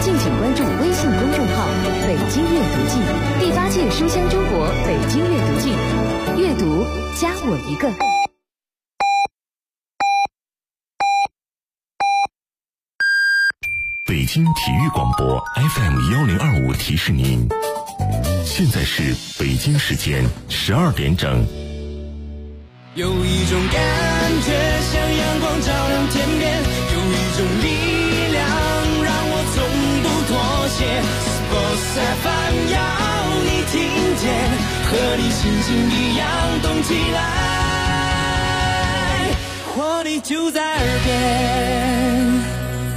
敬请关注微信公众号“北京阅读记”，第8届书香中国北京阅读季，阅读加我一个。 北京体育广播 FM1025提示您，现在是北京时间12点整。 有一种感觉像阳光照亮天边，有一种力量让我从不妥协。Sports FM 要你听见，和你心情一样动起来，活力就在耳边。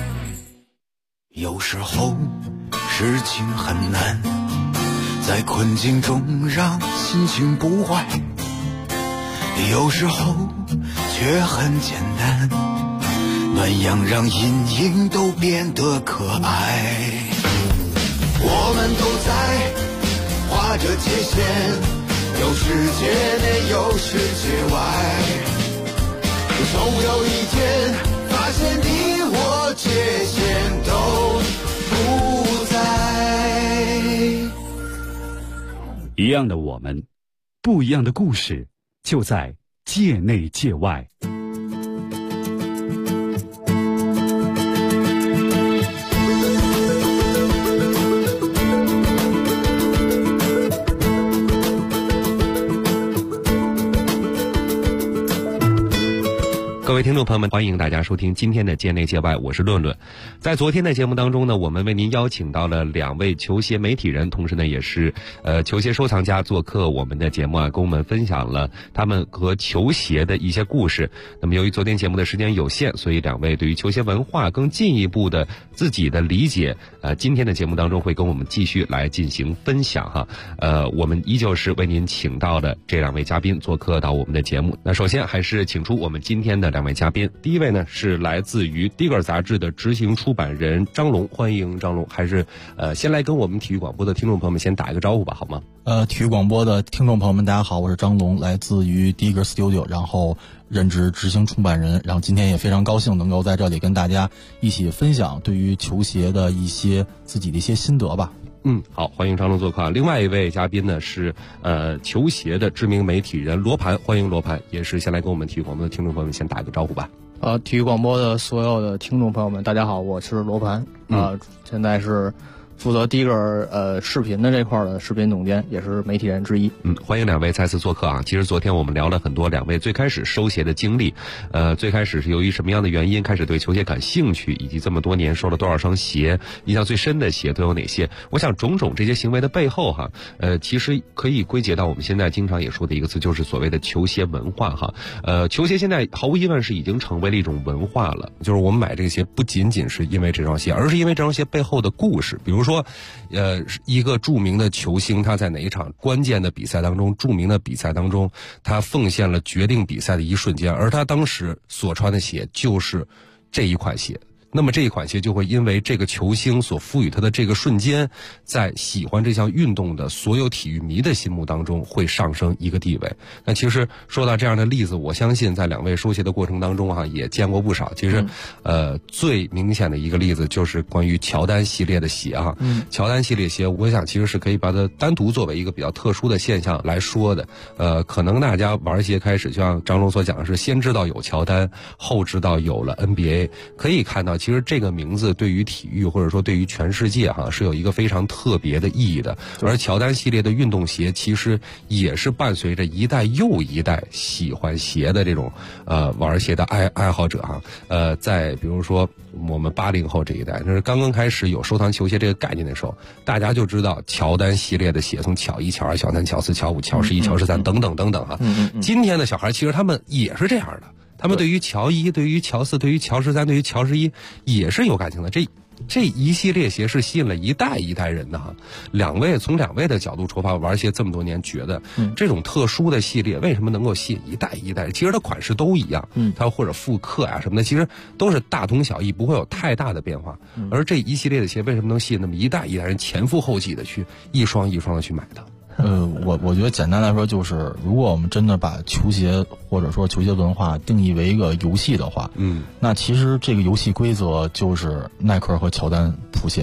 有时候事情很难，在困境中让心情不坏，有时候却很简单，暖阳让阴影都变得可爱。我们都在画着界限，有世界内有世界外，总有一天发现你我界限都不在。 一样的我们，不一样的故事，就在界内界外。 各位听众朋友们，欢迎大家收听今天的界内界外，我是论论。在昨天的节目当中呢，我们为您邀请到了2位球鞋媒体人，同时呢也是球鞋收藏家做客我们的节目啊，跟我们分享了他们和球鞋的一些故事。那么由于昨天节目的时间有限，所以2位对于球鞋文化更进一步的自己的理解，今天的节目当中会跟我们继续来进行分享哈。我们依旧是为您请到的这2位嘉宾做客到我们的节目。那首先还是请出我们今天的2位嘉宾，第一位呢是来自于 Digger 杂志的执行出版人张龙，欢迎张龙。还是先来跟我们体育广播的听众朋友们先打一个招呼吧，好吗？ 体育广播的听众朋友们大家好，我是张龙，来自于 Digger Studio， 然后任职执行出版人，然后今天也非常高兴能够在这里跟大家一起分享对于球鞋的一些自己的一些心得吧。 好，欢迎张龙做客。另外一位嘉宾呢是球鞋的知名媒体人罗盘，欢迎罗盘，也是先来跟我们体育广播的听众朋友们先打个招呼吧。 体育广播的所有的听众朋友们大家好，我是罗盘，现在是负责第一个视频的这块的视频总监，也是媒体人之一。 欢迎2位再次做客啊！其实昨天我们聊了很多2位最开始收鞋的经历，最开始是由于什么样的原因开始对球鞋感兴趣，以及这么多年收了多少双鞋，印象最深的鞋都有哪些？我想种种这些行为的背后哈，其实可以归结到我们现在经常也说的一个词，就是所谓的球鞋文化哈。球鞋现在毫无疑问是已经成为了一种文化了，就是我们买这个鞋不仅仅是因为这双鞋，而是因为这双鞋背后的故事，比如说一个著名的球星他在哪一场关键的比赛当中，著名的比赛当中，他奉献了决定比赛的一瞬间，而他当时所穿的鞋就是这一款鞋。那么这一款鞋就会因为这个球星所赋予他的这个瞬间，在喜欢这项运动的所有体育迷的心目当中会上升一个地位。那其实说到这样的例子，我相信在2位收鞋的过程当中也见过不少。其实最明显的一个例子就是关于乔丹系列的鞋乔丹系列鞋我想其实是可以把它单独作为一个比较特殊的现象来说的。可能大家玩鞋开始就像张龙所讲的是先知道有乔丹，后知道有了 NBA， 可以看到其实这个名字对于体育或者说对于全世界是有一个非常特别的意义的。而乔丹系列的运动鞋其实也是伴随着一代又一代喜欢鞋的这种玩鞋的爱好者在比如说我们80后这一代，那是刚刚开始有收藏球鞋这个概念的时候，大家就知道乔丹系列的鞋，从乔1、乔2、乔3、乔4、乔5、乔11、乔13等等等等今天的小孩其实他们也是这样的，他们对于乔1、对于乔4、对于乔13、对于乔11也是有感情的。这一系列鞋是吸引了一代一代人的从2位的角度出发，玩鞋这么多年，觉得这种特殊的系列为什么能够吸引一代一代人？其实它款式都一样，它或者复刻什么的，其实都是大同小异，不会有太大的变化。而这一系列的鞋为什么能吸引那么一代一代人前赴后继的去一双一双的去买的？ 我觉得简单来说就是，如果我们真的把球鞋或者说球鞋文化定义为一个游戏的话，那其实这个游戏规则就是耐克和乔丹谱写的。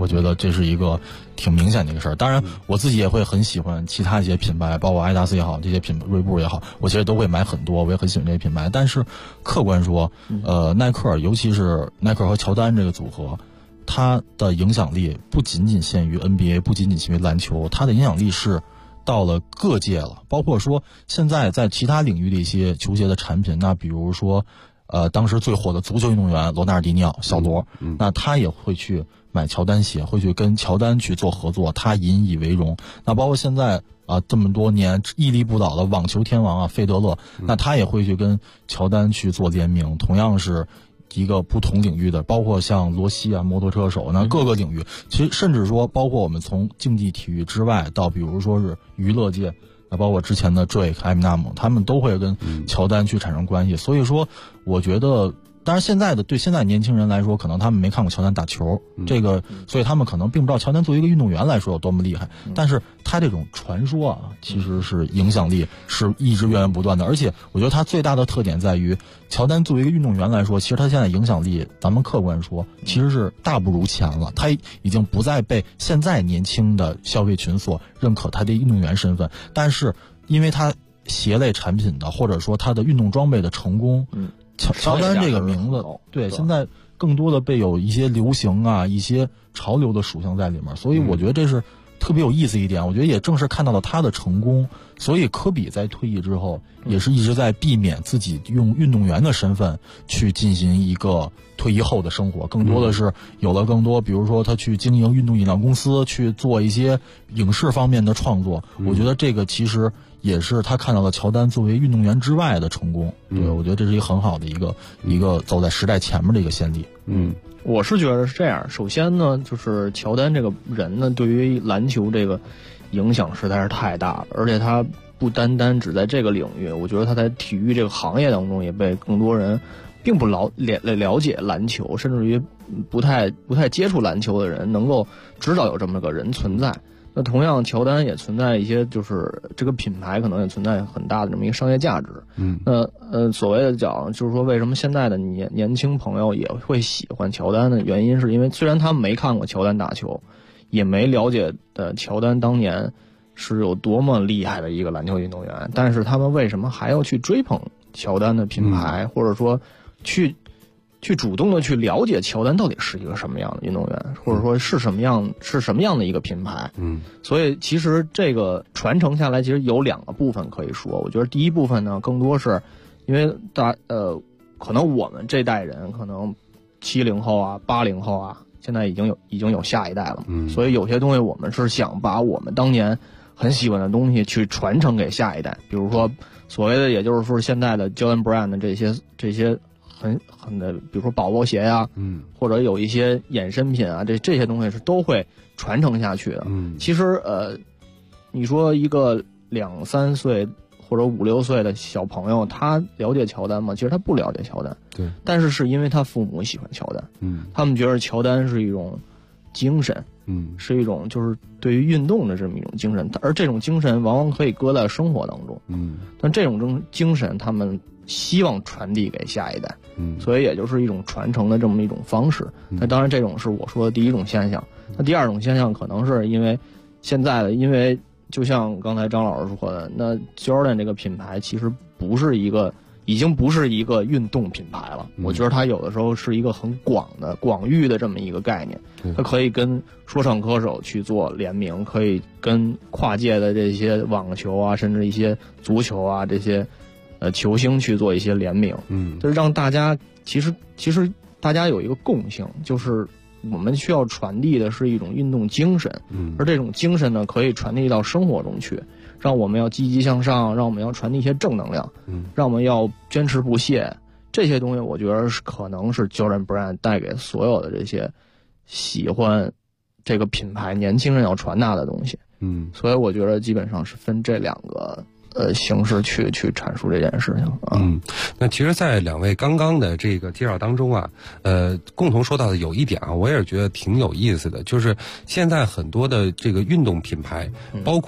我觉得这是一个挺明显的一个事儿。当然，我自己也会很喜欢其他一些品牌，包括阿迪达斯也好，这些品牌锐步也好，我其实都会买很多，我也很喜欢这些品牌。但是客观说，耐克，尤其是耐克和乔丹这个组合，它的影响力不仅仅限于 NBA， 不仅仅限于篮球，它的影响力是到了各界了，包括说现在在其他领域的一些球鞋的产品，那比如说当时最火的足球运动员罗纳尔迪尼奥小罗，那他也会去买乔丹鞋，会去跟乔丹去做合作，他引以为荣。那包括现在这么多年屹立不倒的网球天王费德勒，那他也会去跟乔丹去做联名，同样是一个不同领域的，包括像罗西摩托车手，那各个领域，其实甚至说包括我们从竞技体育之外到比如说是娱乐界，那包括之前的 Drake、艾米纳姆，他们都会跟乔丹去产生关系。所以说我觉得当然对现在年轻人来说，可能他们没看过乔丹打球，这个所以他们可能并不知道乔丹作为一个运动员来说有多么厉害，但是他这种传说其实是影响力是一直源源不断的。而且我觉得他最大的特点在于，乔丹作为一个运动员来说，其实他现在影响力咱们客观说其实是大不如前了，他已经不再被现在年轻的消费群所认可他的运动员身份，但是因为他鞋类产品的或者说他的运动装备的成功，乔丹这个名字，对，现在更多的被有一些流行一些潮流的属性在里面，所以我觉得这是特别有意思一点。我觉得也正是看到了他的成功，所以科比在退役之后也是一直在避免自己用运动员的身份去进行一个退役后的生活，更多的是有了更多，比如说他去经营运动饮料公司，去做一些影视方面的创作。我觉得这个其实也是他看到了乔丹作为运动员之外的成功。对，我觉得这是一个很好的一个走在时代前面的一个先例。 我是觉得是这样。首先呢，就是乔丹这个人呢，对于篮球这个影响实在是太大了，而且他不单单只在这个领域，我觉得他在体育这个行业当中也被更多人并不了解篮球，甚至于不太接触篮球的人能够知道有这么个人存在。那同样，乔丹也存在一些，就是这个品牌可能也存在很大的这么一个商业价值。所谓的讲，就是说为什么现在的年轻朋友也会喜欢乔丹的原因，是因为虽然他们没看过乔丹打球，也没了解的乔丹当年是有多么厉害的一个篮球运动员，但是他们为什么还要去追捧乔丹的品牌，或者说去主动的去了解乔丹到底是一个什么样的运动员，或者说是什么样的一个品牌。所以其实这个传承下来其实有两个部分可以说。我觉得第一部分呢，更多是因为可能我们这代人，可能70后80后现在已经有下一代了，所以有些东西我们是想把我们当年很喜欢的东西去传承给下一代，比如说所谓的也就是说现在的 Jordan Brand 的这些很的，比如说宝宝鞋或者有一些衍生品这些东西是都会传承下去的。其实你说一个2、3岁或者5、6岁的小朋友，他了解乔丹吗？其实他不了解乔丹。 对， 但是因为他父母喜欢乔丹，他们觉得乔丹是一种精神，是一种就是对于运动的这么一种精神，而这种精神往往可以搁在生活当中。但这种精神他们希望传递给下一代，所以也就是一种传承的这么一种方式。那当然这种是我说的第一种现象。那第二种现象可能是因为现在的，因为就像刚才张老师说的，那 Jordan 这个品牌其实已经不是一个运动品牌了。我觉得它有的时候是一个很广域的这么一个概念，它可以跟说唱歌手去做联名，可以跟跨界的这些网球甚至一些足球这些球星去做一些联名，就是让大家其实大家有一个共性，就是我们需要传递的是一种运动精神，而这种精神呢，可以传递到生活中去，让我们要积极向上，让我们要传递一些正能量，让我们要坚持不懈。这些东西我觉得可能是 Jordan Brand 带给所有的这些喜欢这个品牌年轻人要传达的东西。所以我觉得基本上是分这两个形式去阐述这件事情。 那其实在两位刚刚的这个介绍当中共同说到的有一点我也是觉得挺有意思的，就是现在很多的这个运动品牌，包括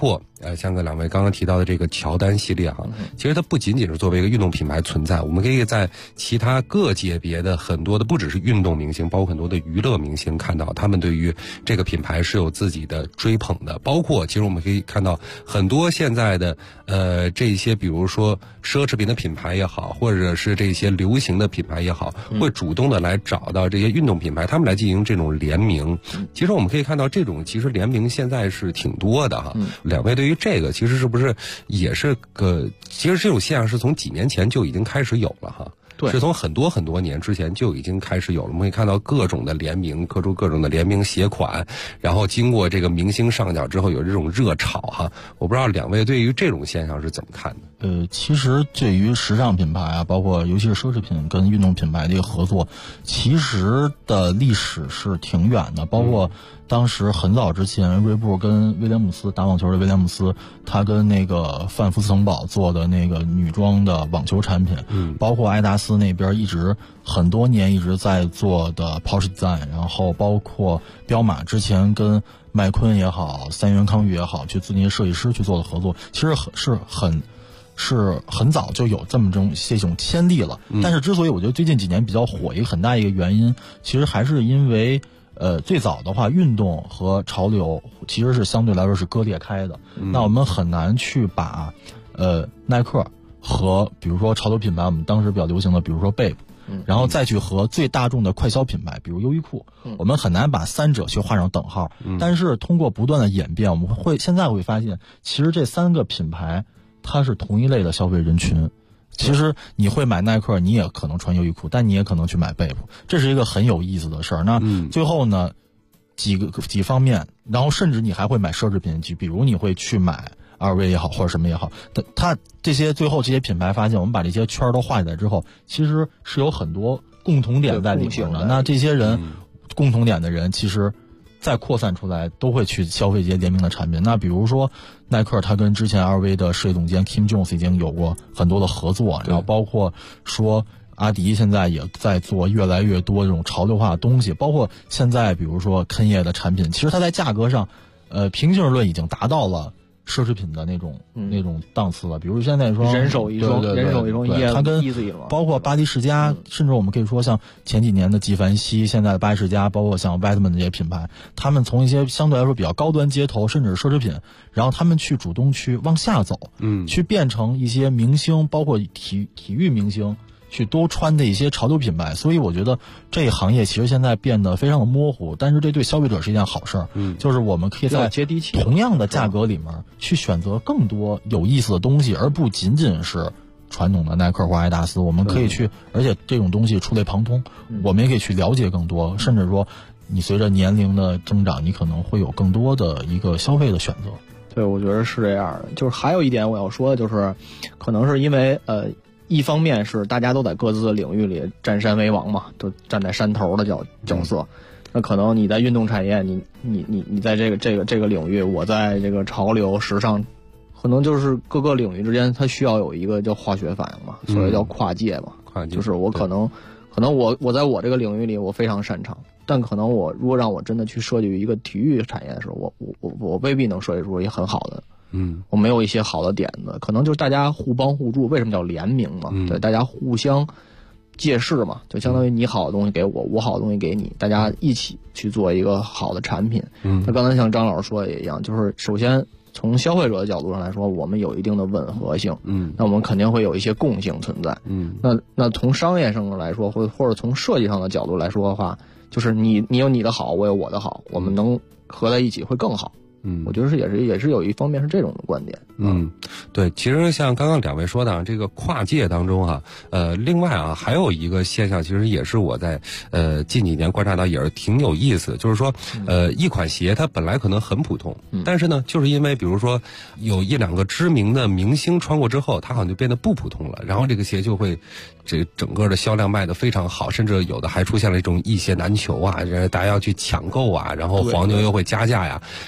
像两位刚刚提到的这个乔丹系列哈，其实它不仅仅是作为一个运动品牌存在，我们可以在其他各界别的很多的不只是运动明星，包括很多的娱乐明星看到他们对于这个品牌是有自己的追捧的，包括其实我们可以看到很多现在的这些比如说奢侈品的品牌也好，或者是这些流行的品牌也好，会主动的来找到这些运动品牌，他们来进行这种联名。其实我们可以看到这种其实联名现在是挺多的哈。两位对于这个其实是不是也是其实这种现象是从几年前就已经开始有了哈。 对， 是从很多年之前就已经开始有了。我们可以看到各种的联名，各种的联名鞋款，然后经过这个明星上脚之后有这种热炒哈。我不知道两位对于这种现象是怎么看的？ 其实对于时尚品牌啊，包括尤其是奢侈品跟运动品牌的一个合作，其实的历史是挺远的。包括当时很早之前，锐步跟威廉姆斯打网球的威廉姆斯，他跟那个范福斯腾堡做的那个女装的网球产品，包括爱达斯那边一直很多年一直在做的 Porsche Design， 然后包括彪马之前跟麦昆也好，三元康裕也好，去做那些设计师去做的合作，其实是很早就有这种先例了。但是之所以我觉得最近几年比较火，一个很大一个原因，其实还是因为最早的话，运动和潮流其实是相对来说是割裂开的。那我们很难去把耐克和比如说潮流品牌，我们当时比较流行的，比如说 Bape，然后再去和最大众的快消品牌，比如优衣库，我们很难把三者去画上等号。但是通过不断的演变，我们现在会发现，其实这三个品牌它是同一类的消费人群。其实你会买耐克，你也可能穿优衣库，但你也可能去买贝普，这是一个很有意思的事儿。那最后呢，几方面，然后甚至你还会买奢侈品，比如你会去买LV也好，或者什么也好，它这些最后这些品牌发现，我们把这些圈都画起来之后，其实是有很多共同点在里面的。那这些人共同点的人，其实再扩散出来，都会去消费这些联名的产品。那比如说耐克，他跟之前 LV 的设计总监 Kim Jones 已经有过很多的合作，然后包括说阿迪现在也在做越来越多这种潮流化的东西，包括现在比如说肯业的产品，其实它在价格上，平均论已经达到了奢侈品的那种档次了。比如现在说人手一双，人手一双， 它跟包括巴黎世家，甚至我们可以说像前几年的纪梵希，现在的巴黎世家，包括像 Batman 这些品牌，他们从一些相对来说比较高端街头，甚至是奢侈品，然后他们去主动去往下走，去变成一些明星，包括体育明星去多穿的一些潮流品牌。所以我觉得这一行业其实现在变得非常的模糊，但是这对消费者是一件好事儿。就是我们可以在同样的价格里面去选择更多有意思的东西，而不仅仅是传统的耐克或爱达斯。我们可以去，而且这种东西触类旁通，我们也可以去了解更多，甚至说你随着年龄的增长，你可能会有更多的一个消费的选择。 对，我觉得是这样的。就是还有一点我要说的就是，可能是因为一方面是大家都在各自的领域里占山为王嘛，都站在山头的角色。那可能你在运动产业，你在这个领域，我在这个潮流时尚，可能就是各个领域之间它需要有一个叫化学反应嘛，所谓叫跨界嘛。就是我可能我在我这个领域里我非常擅长，但可能我如果让我真的去设计一个体育产业的时候，我未必能设计出一个很好的。我没有一些好的点子，可能就是大家互帮互助。为什么叫联名嘛？对，大家互相借势嘛，就相当于你好的东西给我，我好的东西给你，大家一起去做一个好的产品。那刚才像张老师说的也一样，就是首先从消费者的角度上来说，我们有一定的吻合性，那我们肯定会有一些共性存在。那从商业上来说，或者从设计上的角度来说的话，就是你有你的好，我有我的好，我们能合在一起会更好。我觉得也是有一方面是这种的观点。 对，其实像刚刚两位说的这个跨界当中啊，另外啊还有一个现象，其实也是我在近几年观察到也是挺有意思的，就是说一款鞋它本来可能很普通，但是呢就是因为比如说有一两个知名的明星穿过之后，它好像就变得不普通了，然后这个鞋就会这整个的销量卖得非常好，甚至有的还出现了一种一鞋难求啊，大家要去抢购啊，然后黄牛又会加价呀，这种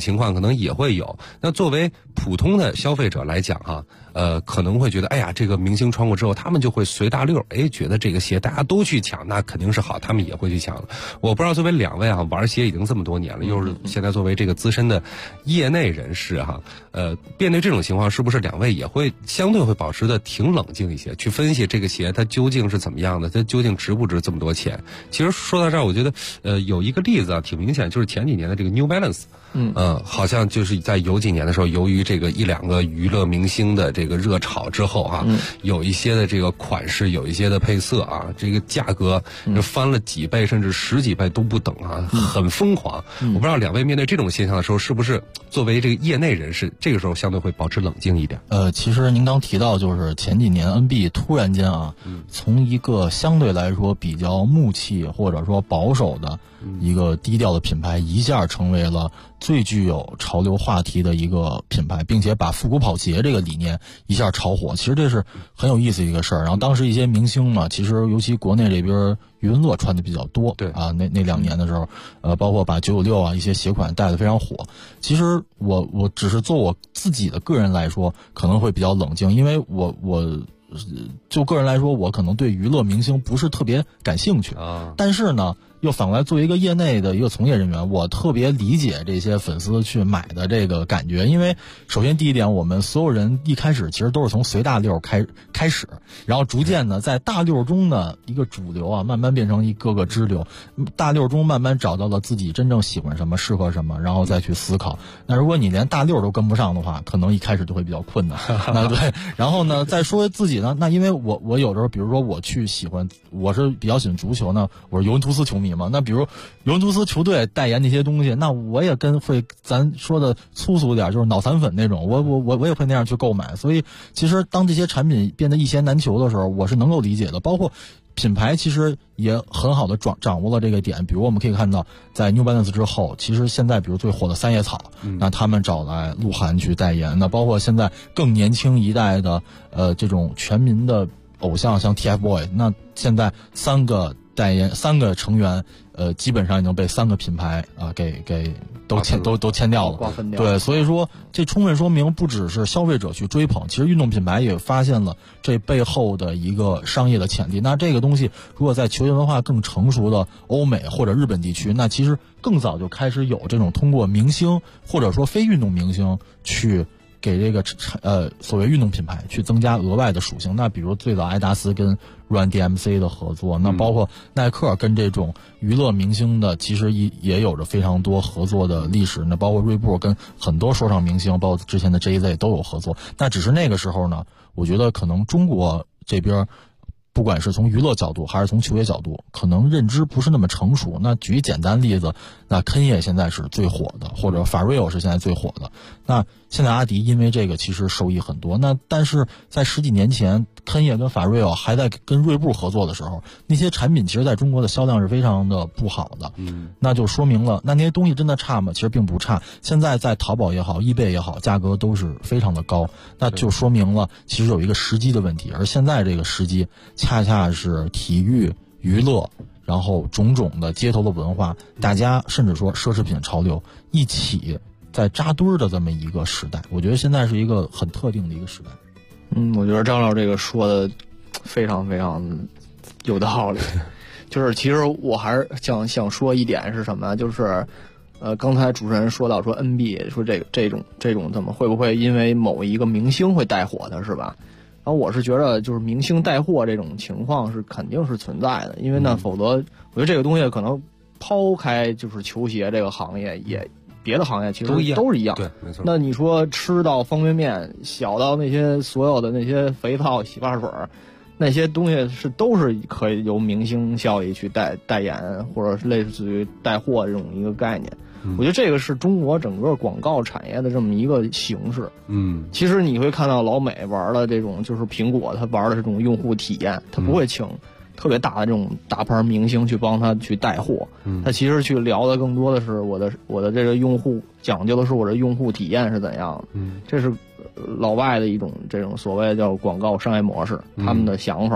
情况可能也会有。那作为普通的消费者来讲哈，可能会觉得，哎呀，这个明星穿过之后，他们就会随大溜，觉得这个鞋大家都去抢，那肯定是好，他们也会去抢了。我不知道作为两位啊，玩鞋已经这么多年了，又是现在作为这个资深的业内人士哈，面对这种情况，是不是两位也会相对会保持的挺冷静一些，去分析这个鞋它究竟是怎么样的，它究竟值不值这么多钱？其实说到这儿，我觉得有一个例子啊，挺明显，就是前几年的这个 New Balance。好像就是在有几年的时候，由于这个一两个娱乐明星的这个热炒之后啊，有一些的这个款式，有一些的配色啊，这个价格翻了几倍甚至十几倍都不等啊，很疯狂。我不知道两位面对这种现象的时候，是不是作为这个业内人士，这个时候相对会保持冷静一点？ 其实您刚提到，就是前几年 NB 突然间啊，从一个相对来说比较木气或者说保守的一个低调的品牌，一下成为了最具有潮流话题的一个品牌，并且把复古跑鞋这个理念一下炒火。其实这是很有意思的一个事儿。然后当时一些明星嘛，其实尤其国内这边余文乐穿的比较多， 对啊，那2年的时候，包括把996啊一些鞋款带得非常火。其实我只是做我自己的个人来说，可能会比较冷静，因为我就个人来说，我可能对娱乐明星不是特别感兴趣啊，但是呢，又反过来作为一个业内的一个从业人员，我特别理解这些粉丝去买的这个感觉。因为首先第一点，我们所有人一开始其实都是从随大溜开始，然后逐渐的在大溜中的一个主流啊，慢慢变成一个个支流，大溜中慢慢找到了自己真正喜欢什么，适合什么，然后再去思考。那如果你连大溜都跟不上的话，可能一开始就会比较困难。对，然后呢，再说自己呢，那因为我有时候，比如说我是比较喜欢足球呢，我是尤文图斯球迷嘛，那比如尤文图斯球队代言那些东西，那我也咱说的粗俗点，就是脑残粉那种，我也会那样去购买。所以其实当这些产品变得一鞋难求的时候，我是能够理解的。包括品牌其实也很好的掌握了这个点，比如我们可以看到，在 New Balance 之后，其实现在比如最火的三叶草，那他们找来鹿晗去代言，那包括现在更年轻一代的这种全民的偶像，像 TFBOYS， 那现在3个成员，基本上已经被3个品牌啊给都签掉了， 瓜分掉。 对，所以说这充分说明，不只是消费者去追捧，其实运动品牌也发现了这背后的一个商业的潜力。那这个东西，如果在球鞋文化更成熟的欧美或者日本地区，那其实更早就开始有这种通过明星或者说非运动明星去给这个所谓运动品牌去增加额外的属性。那比如最早艾达斯跟 Run DMC 的合作，那包括耐克跟这种娱乐明星的其实也有着非常多合作的历史。那包括锐步跟很多说唱明星，包括之前的 JZ 都有合作。那只是那个时候呢，我觉得可能中国这边不管是从娱乐角度还是从球鞋角度，可能认知不是那么成熟。那举一简单例子，那肯业现在是最火的，或者法瑞欧是现在最火的。那现在阿迪因为这个其实受益很多。那但是在10几年前，肯业跟法瑞欧还在跟锐步合作的时候，那些产品其实在中国的销量是非常的不好的。那就说明了，那些东西真的差吗？其实并不差。现在在淘宝也好，eBay也好，价格都是非常的高。那就说明了其实有一个时机的问题。而现在这个时机恰恰是体育、娱乐，然后种种的街头的文化，大家甚至说奢侈品潮流一起在扎堆儿的这么一个时代。我觉得现在是一个很特定的一个时代。 我觉得张老这个说的非常非常有道理。就是其实我还是想说一点是什么，就是刚才主持人说到说 NB 说这种怎么会不会因为某一个明星会带火的，是吧？然后我是觉得就是明星带货这种情况是肯定是存在的，因为呢，否则我觉得这个东西可能抛开就是球鞋这个行业，也别的行业其实都是一样。 对，没错。 那你说吃到方便面，小到那些所有的那些肥皂、洗发水，那些东西都是可以由明星效益去代言，或者是类似于带货这种一个概念。我觉得这个是中国整个广告产业的这么一个形式。其实你会看到老美玩的这种，就是苹果它玩的这种用户体验，它不会请特别大的这种大牌明星去帮他去带货，他其实去聊的更多的是我的这个用户，讲究的是我的用户体验是怎样的。这是老外的一种这种所谓叫广告商业模式，他们的想法。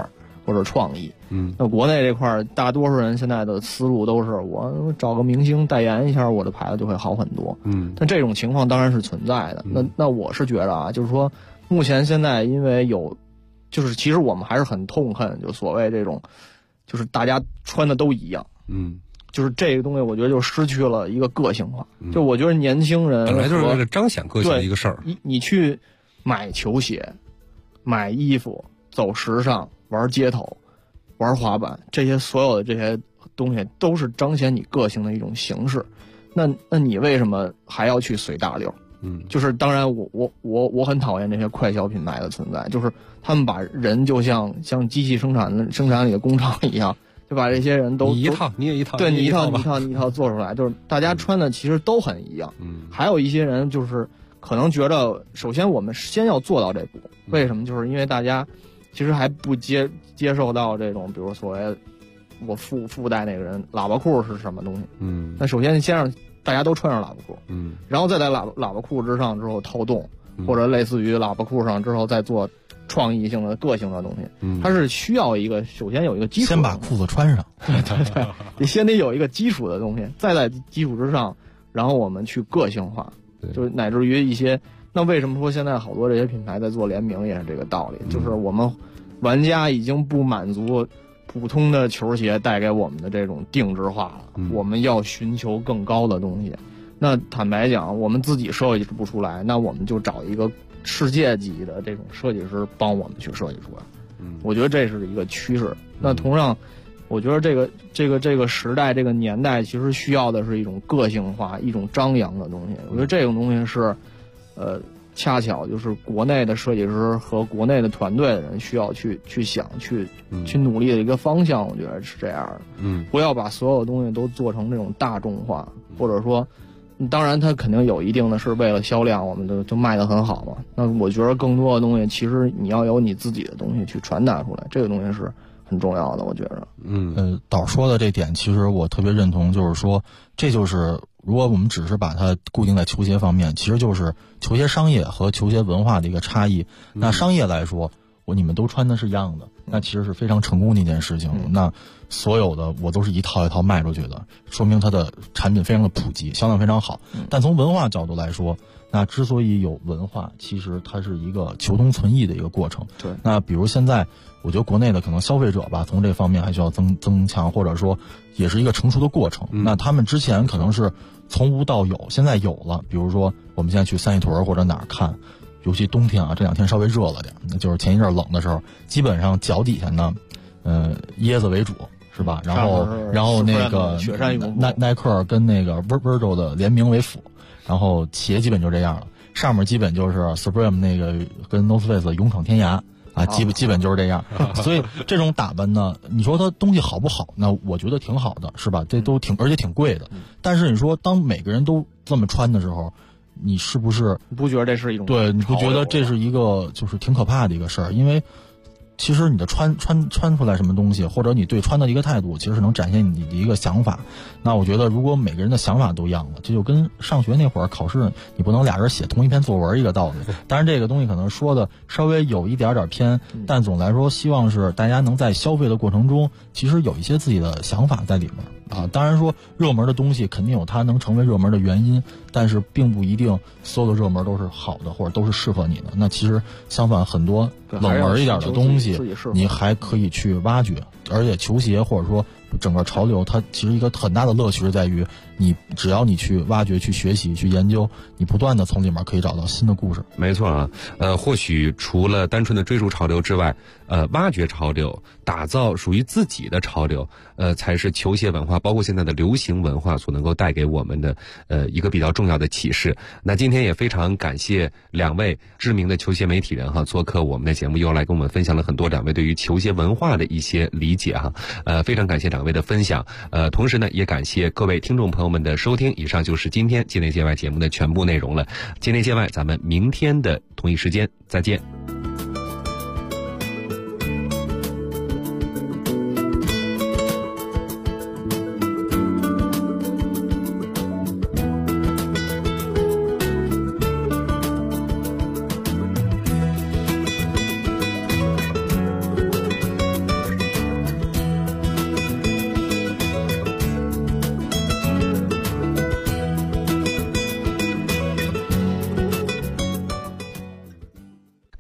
或者创意。那国内这块大多数人现在的思路都是我找个明星代言一下，我的牌子就会好很多。但这种情况当然是存在的。那我是觉得啊，就是说目前现在因为就是其实我们还是很痛恨，就所谓这种，就是大家穿的都一样。就是这个东西，我觉得就失去了一个个性化。就我觉得年轻人本来就是为了彰显个性的一个事儿。 你去买球鞋、买衣服、走时尚、玩街头、玩滑板，这些所有的这些东西都是彰显你个性的一种形式。那你为什么还要去随大流？就是当然我很讨厌这些快消品牌的存在，就是他们把人就像机器生产里的工厂一样。就把这些人都你一套你也一套， 对你一套做出来，就是大家穿的其实都很一样。还有一些人就是可能觉得，首先我们先要做到这步，为什么？就是因为大家其实还不接受到这种，比如所谓我附带那个人喇叭裤是什么东西。那首先让大家都穿上喇叭裤，然后再在喇叭裤之上之后套洞，或者类似于喇叭裤上之后再做创意性的个性的东西，它是需要首先有一个基础， 先把裤子穿上， 对，你先得有一个基础的东西，再在基础之上，然后我们去个性化，就是乃至于一些，那为什么说现在好多这些品牌在做联名也是这个道理，就是我们玩家已经不满足普通的球鞋带给我们的这种定制化了，我们要寻求更高的东西。那坦白讲，我们自己设计不出来，那我们就找一个世界级的这种设计师帮我们去设计出来。我觉得这是一个趋势。那同样，我觉得这个时代这个年代其实需要的是一种个性化、一种张扬的东西。我觉得这种东西是，恰巧就是国内的设计师和国内的团队的人需要去想去努力的一个方向。我觉得是这样的。不要把所有东西都做成这种大众化，或者说。当然，它肯定有一定的是为了销量，我们就卖得很好嘛。那我觉得更多的东西，其实你要有你自己的东西去传达出来，这个东西是很重要的，我觉着。 导说的这点，其实我特别认同，就是说，这就是如果我们只是把它固定在球鞋方面，其实就是球鞋商业和球鞋文化的一个差异。那商业来说，你们都穿的是一样的，那其实是非常成功的一件事情。那所有的我都是一套一套卖出去的，说明它的产品非常的普及，销量非常好。但从文化角度来说，那之所以有文化，其实它是一个求同存异的一个过程。 对。 那比如现在，我觉得国内的可能消费者吧，从这方面还需要增强，或者说也是一个成熟的过程。那他们之前可能是从无到有，现在有了。比如说我们现在去三里屯或者哪儿看。尤其冬天啊，这两天稍微热了点，就是前一阵冷的时候，基本上脚底下呢，椰子为主，是吧？然后那个耐克跟那个 Virgil 的联名为辅，然后鞋基本就这样了，上面基本就是 Supreme 那个跟 North Face 的勇闯天涯啊，基本就是这样。所以这种打扮呢，你说它东西好不好？那我觉得挺好的，是吧？这都而且挺贵的。但是你说当每个人都这么穿的时候，你是不是不觉得这是一种对？你不觉得这是一个就是挺可怕的一个事儿？因为其实你的穿出来什么东西，或者你对穿的一个态度，其实是能展现你的一个想法。那我觉得，如果每个人的想法都一样了，这就跟上学那会儿考试，你不能俩人写同一篇作文一个道理。当然，这个东西可能说的稍微有一点偏，但总来说，希望是大家能在消费的过程中，其实有一些自己的想法在里面。当然说热门的东西肯定有它能成为热门的原因，但是并不一定所有的热门都是好的或者都是适合你的。那其实相反，很多冷门一点的东西你还可以去挖掘。而且球鞋或者说整个潮流，它其实一个很大的乐趣是在于只要你去挖掘、去学习、去研究，你不断的从里面可以找到新的故事。 没错啊，或许除了单纯的追逐潮流之外，挖掘潮流，打造属于自己的潮流，才是球鞋文化，包括现在的流行文化所能够带给我们的一个比较重要的启示。那今天也非常感谢两位知名的球鞋媒体人做客我们的节目，又来跟我们分享了很多两位对于球鞋文化的一些理解非常感谢两位的分享。同时呢，也感谢各位听众朋友们的收听。以上就是今天界内界外节目的全部内容了。界内界外，咱们明天的同一时间再见。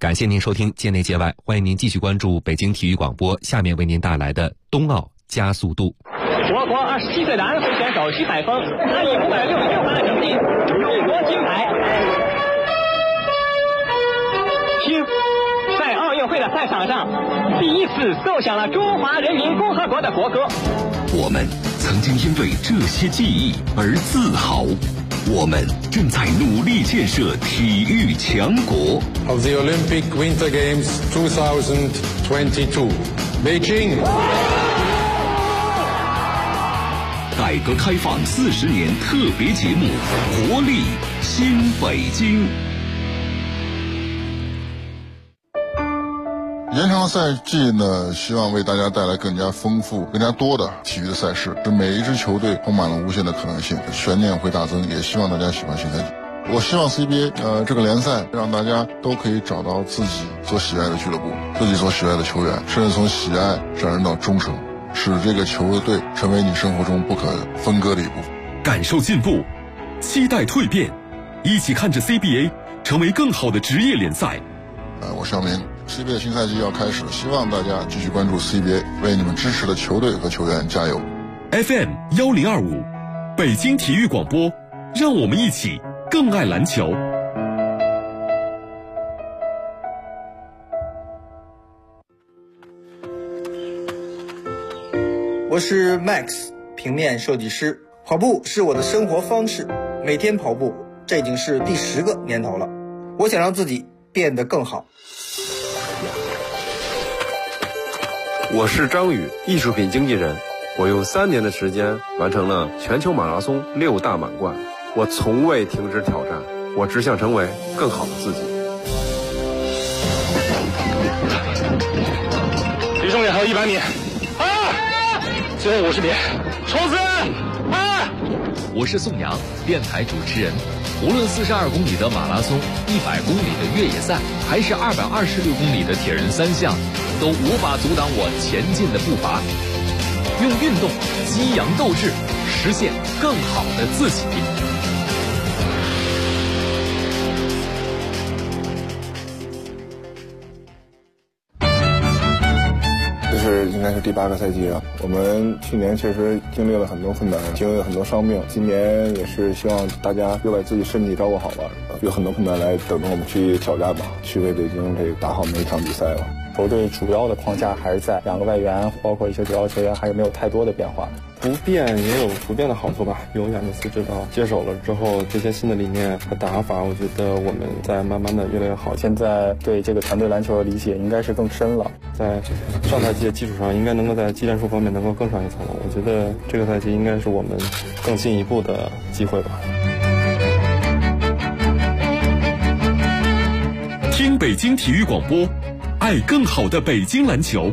感谢您收听界内界外，欢迎您继续关注北京体育广播，下面为您带来的冬奥加速度。 我国27岁的安徽选手徐海峰，他以566分的成绩荣夺金牌。听，在奥运会的赛场上，第一次奏响了中华人民共和国的国歌。 我们曾经因为这些记忆而自豪，我们正在努力建设体育强国。 Of the Olympic Winter Games 2022, Beijing. 改革开放40年特别节目，活力新北京。 延长赛季呢，希望为大家带来更加丰富、更加多的体育的赛事，使每一支球队充满了无限的可能性，悬念会大增。也希望大家喜欢新赛季。我希望 CBA 这个联赛让大家都可以找到自己所喜爱的俱乐部，自己所喜爱的球员，甚至从喜爱上升到忠诚，使这个球队成为你生活中不可分割的一部分。 感受进步，期待蜕变，一起看着 CBA 成为更好的职业联赛。 我肖明。CBA 新赛季要开始，希望大家继续关注 CBA， 为你们支持的球队和球员加油。 FM 1025，北京体育广播，让我们一起更爱篮球。 我是 Max， 平面设计师。跑步是我的生活方式，每天跑步，这已经是第10个年头了。我想让自己变得更好。 我是张宇，艺术品经纪人。我用3年的时间完成了全球马拉松6大满贯。我从未停止挑战，我只想成为更好的自己。 离终点还有100米，最后50米，冲刺！ 我是宋阳，电台主持人。无论42公里的马拉松、100公里的越野赛，还是226公里的铁人3项，都无法阻挡我前进的步伐。用运动激扬斗志，实现更好的自己。 应该是第8个赛季了。我们去年确实经历了很多困难，经历了很多伤病。今年也是希望大家又把自己身体照顾好了，有很多困难来等着我们去挑战吧，去为北京这打好每一场比赛了。 球队主要的框架还是在2个外援，包括一些主要球员，还是没有太多的变化。 不变也有不变的好处吧。有亚尼斯指导接手了之后，这些新的理念和打法，我觉得我们在慢慢的越来越好。 现在对这个团队篮球的理解应该是更深了， 在上赛季的基础上，应该能够在技战术方面能够更上一层楼。我觉得这个赛季应该是我们更进一步的机会吧。 听北京体育广播，爱更好的北京篮球。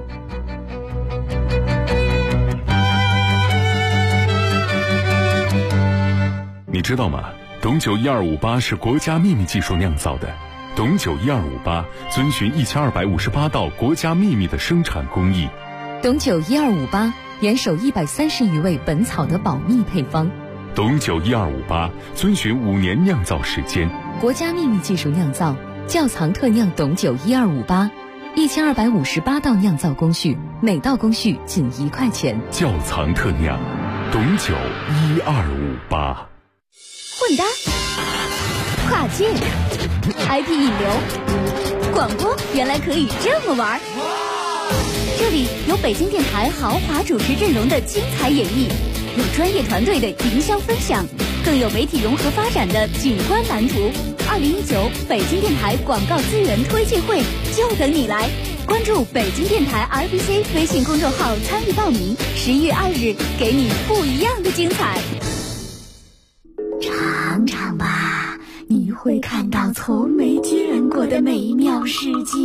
你知道吗？董酒1258是国家秘密技术酿造的。董酒1258遵循1258道国家秘密的生产工艺。 董酒1258严守130余味本草的保密配方。 董酒1258遵循5年酿造时间。 国家秘密技术酿造，窖藏特酿董酒1258，1258道酿造工序，每道工序仅1块钱。 窖藏特酿，董酒1258。 混搭、跨界、IP 引流、广播，原来可以这么玩。这里有北京电台豪华主持阵容的精彩演绎，有专业团队的营销分享，更有媒体融合发展的景观蓝图。2019北京电台广告资源推介会就等你来，关注北京电台 RBC 微信公众号参与报名，11月2日给你不一样的精彩。尝尝吧，你会看到从没见过的美妙世界。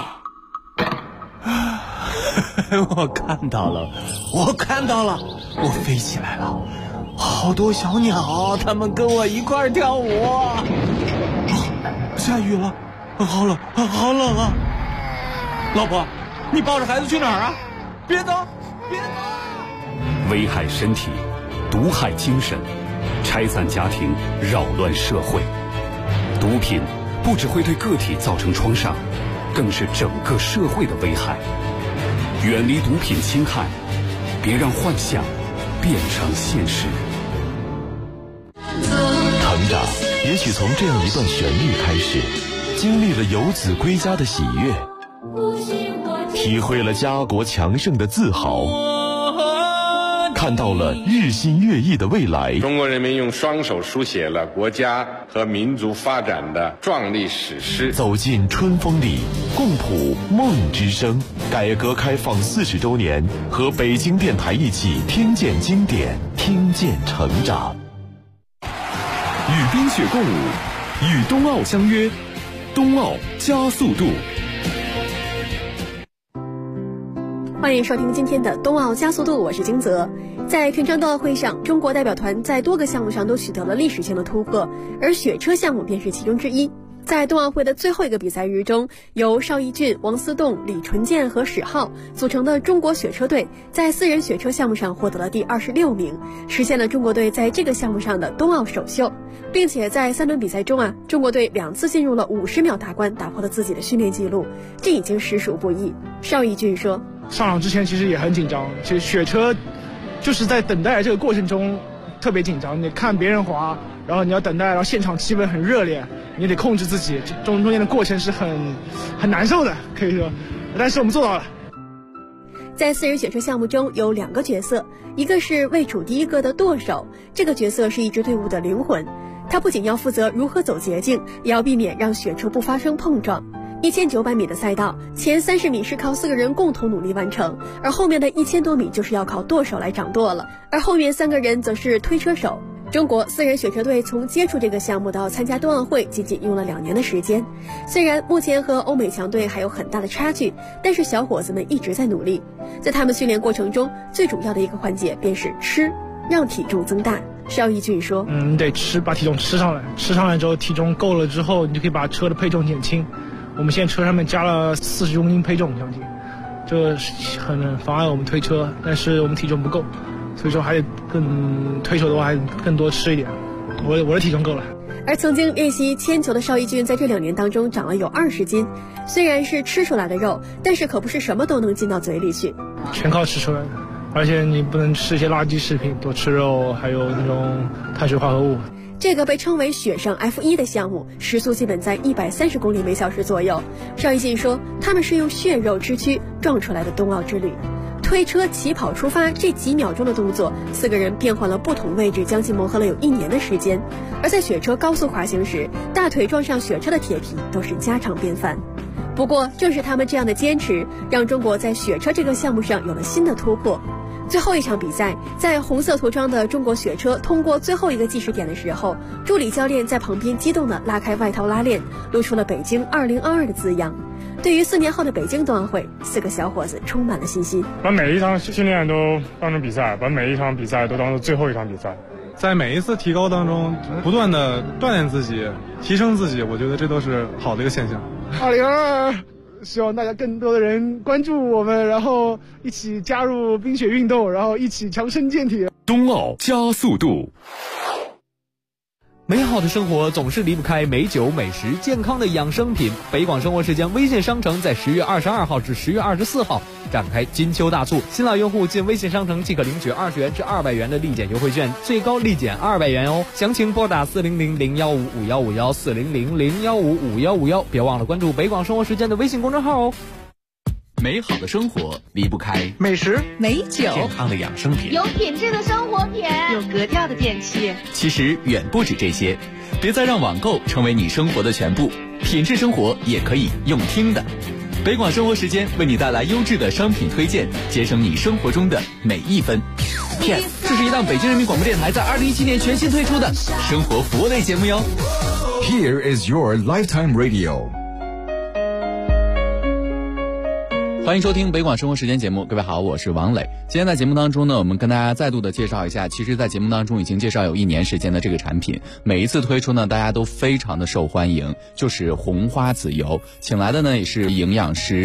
我看到了，我飞起来了，好多小鸟，它们跟我一块儿跳舞。下雨了，好冷啊！老婆，你抱着孩子去哪儿啊？别走！ 危害身体，毒害精神，拆散家庭，扰乱社会。毒品不只会对个体造成创伤， 更是整个社会的危害。远离毒品侵害，别让幻想变成现实。 成长也许从这样一段旋律开始，经历了游子归家的喜悦，体会了家国强盛的自豪，看到了日新月异的未来。 中国人民用双手书写了国家和民族发展的壮丽史诗。 走进春风里，共谱梦之声。改革开放40周年，和北京电台一起听见经典，听见成长。 与冰雪共舞，与冬奥相约，冬奥加速度。 欢迎收听今天的冬奥加速度，我是金泽。在平昌冬奥会上，中国代表团在多个项目上都取得了历史性的突破，而雪车项目便是其中之一。在冬奥会的最后一个比赛日中，由邵逸峻、王思栋、李纯健和史浩组成的中国雪车队在4人雪车项目上获得了第26名，实现了中国队在这个项目上的冬奥首秀，并且在3轮比赛中中国队2次进入了50秒大关，打破了自己的训练记录，这已经实属不易。邵逸峻说， 上场之前其实也很紧张，其实雪车就是在等待这个过程中特别紧张，你看别人滑，然后你要等待，然后现场气氛很热烈，你得控制自己，中间的过程是很难受的，可以说，但是我们做到了。 在4人雪车项目中有2个角色，一个是位处第一个的舵手，这个角色是一支队伍的灵魂，他不仅要负责如何走捷径，也要避免让雪车不发生碰撞。1900米的赛道，前30米是靠4个人共同努力完成，而后面的1000多米就是要靠舵手来掌舵了，而后面3个人则是推车手。中国4人雪车队从接触这个项目到参加冬奥会仅仅用了2年的时间，虽然目前和欧美强队还有很大的差距，但是小伙子们一直在努力。在他们训练过程中，最主要的一个环节便是吃，让体重增大。邵逸峻说， 你得吃，把体重吃上来，吃上来之后体重够了之后，你就可以把车的配重减轻。我们现在车上面加了40公斤配重将近，这很妨碍我们推车，但是我们体重不够，所以说还得推手的话还更多吃一点。我的体重够了。 而曾经练习铅球的邵逸峻在这2年当中长了有20斤，虽然是吃出来的肉，但是可不是什么都能进到嘴里去， 全靠吃出来的。而且你不能吃一些垃圾食品，多吃肉，还有那种碳水化合物。 这个被称为雪上 F1 的项目，时速基本在130公里每小时左右。邵逸峻说，他们是用血肉之躯撞出来的冬奥之旅。推车起跑出发这几秒钟的动作，4个人变换了不同位置，将近磨合了有1年的时间。而在雪车高速滑行时，大腿撞上雪车的铁皮都是家常便饭。不过正是他们这样的坚持，让中国在雪车这个项目上有了新的突破。最后一场比赛，在红色涂装的中国雪车通过最后一个计时点的时候，助理教练在旁边激动地拉开外套拉链，露出了北京2022的字样。对于4年后的北京冬奥会，4个小伙子充满了信心， 把每一场训练都当成比赛，把每一场比赛都当做最后一场比赛， 在每一次提高当中不断的锻炼自己，提升自己，我觉得这都是好的一个现象。 2022希望大家更多的人关注我们，然后一起加入冰雪运动，然后一起强身健体。 冬奥加速度。 美好的生活总是离不开美酒美食健康的养生品。北广生活时间微信商城在10月22号至10月24号展开金秋大促，新老用户进微信商城即可领取20元至200元的立减优惠券，最高立减200元哦。详情拨打400-015-5151 400-015-5151，别忘了关注北广生活时间的微信公众号哦。 美好的生活离不开美食、 美酒、 健康的养生品、 有品质的生活品、有格调的电器。 其实远不止这些，别再让网购成为你生活的全部，品质生活也可以用听的。北广生活时间为你带来优质的商品推荐，节省你生活中的每一分。P.S. 这是一档北京人民广播电台在2017年全新推出的生活服务类节目哟。 Here is your lifetime radio。 欢迎收听北广生活时间节目，各位好，我是王磊。今天在节目当中呢，我们跟大家再度的介绍一下，其实在节目当中已经介绍有1年时间的这个产品，每一次推出呢，大家都非常的受欢迎，就是红花籽油。请来的呢也是营养师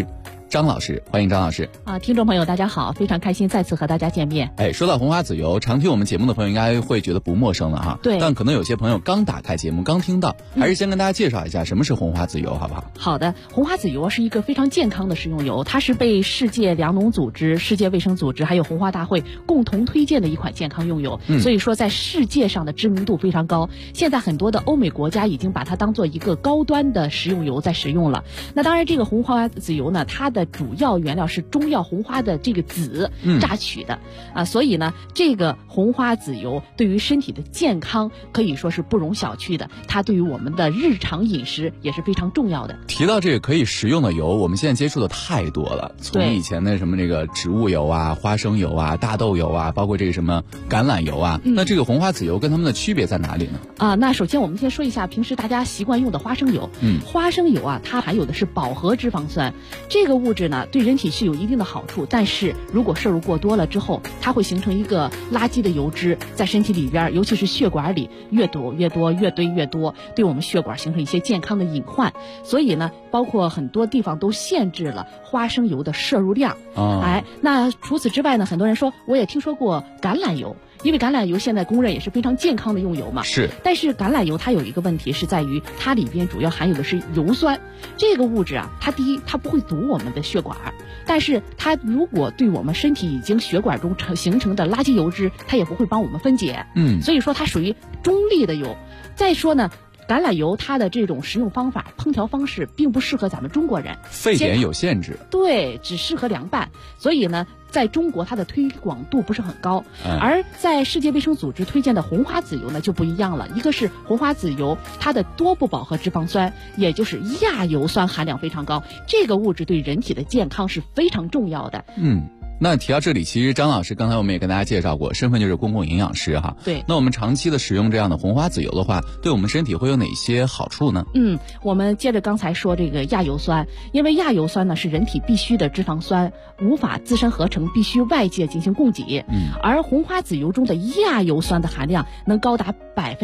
张老师，欢迎张老师。 听众朋友大家好，非常开心再次和大家见面。 说到红花籽油，常听我们节目的朋友应该会觉得不陌生了哈。 对。 但可能有些朋友刚打开节目刚听到，还是先跟大家介绍一下什么是红花籽油好不好？ 好的，红花籽油是一个非常健康的食用油，它是被世界粮农组织、世界卫生组织还有红花大会共同推荐的一款健康用油，所以说在世界上的知名度非常高。现在很多的欧美国家已经把它当做一个高端的食用油在使用了。那当然这个红花籽油呢，它的主要原料是中药红花的这个籽榨取的所以呢这个红花籽油对于身体的健康可以说是不容小觑的，它对于我们的日常饮食也是非常重要的。 提到这个可以食用的油，我们现在接触的太多了，从以前的什么这个植物油啊、花生油啊、大豆油啊，包括这个什么橄榄油啊，那这个红花籽油跟它们的区别在哪里呢？ 那首先我们先说一下平时大家习惯用的花生油。花生油啊，它含有的是饱和脂肪酸，这个物质呢对人体是有一定的好处，但是如果摄入过多了之后，它会形成一个垃圾的油脂在身体里边，尤其是血管里越堵越多，越堆越多，对我们血管形成一些健康的隐患。所以呢包括很多地方都限制了花生油的摄入量。那除此之外呢，很多人说我也听说过橄榄油，因为橄榄油现在公认也是非常健康的用油嘛。 是。 但是橄榄油它有一个问题是在于它里边主要含有的是油酸，这个物质啊，它第一它不会堵我们的血管，但是它如果对我们身体已经血管中形成的垃圾油脂，它也不会帮我们分解。所以说它属于中立的油。再说呢，橄榄油它的这种食用方法、烹调方式并不适合咱们中国人， 沸点有限制。 对，只适合凉拌。所以呢在中国它的推广度不是很高，而在世界卫生组织推荐的红花籽油呢就不一样了。一个是红花籽油，它的多不饱和脂肪酸，也就是亚油酸含量非常高，这个物质对人体的健康是非常重要的。 那提到这里，其实张老师刚才我们也跟大家介绍过，身份就是公共营养师哈。 对。 那我们长期的使用这样的红花籽油的话，对我们身体会有哪些好处呢？ 我们接着刚才说这个亚油酸，因为亚油酸呢是人体必需的脂肪酸，无法自身合成，必须外界进行供给。而红花籽油中的亚油酸的含量能高达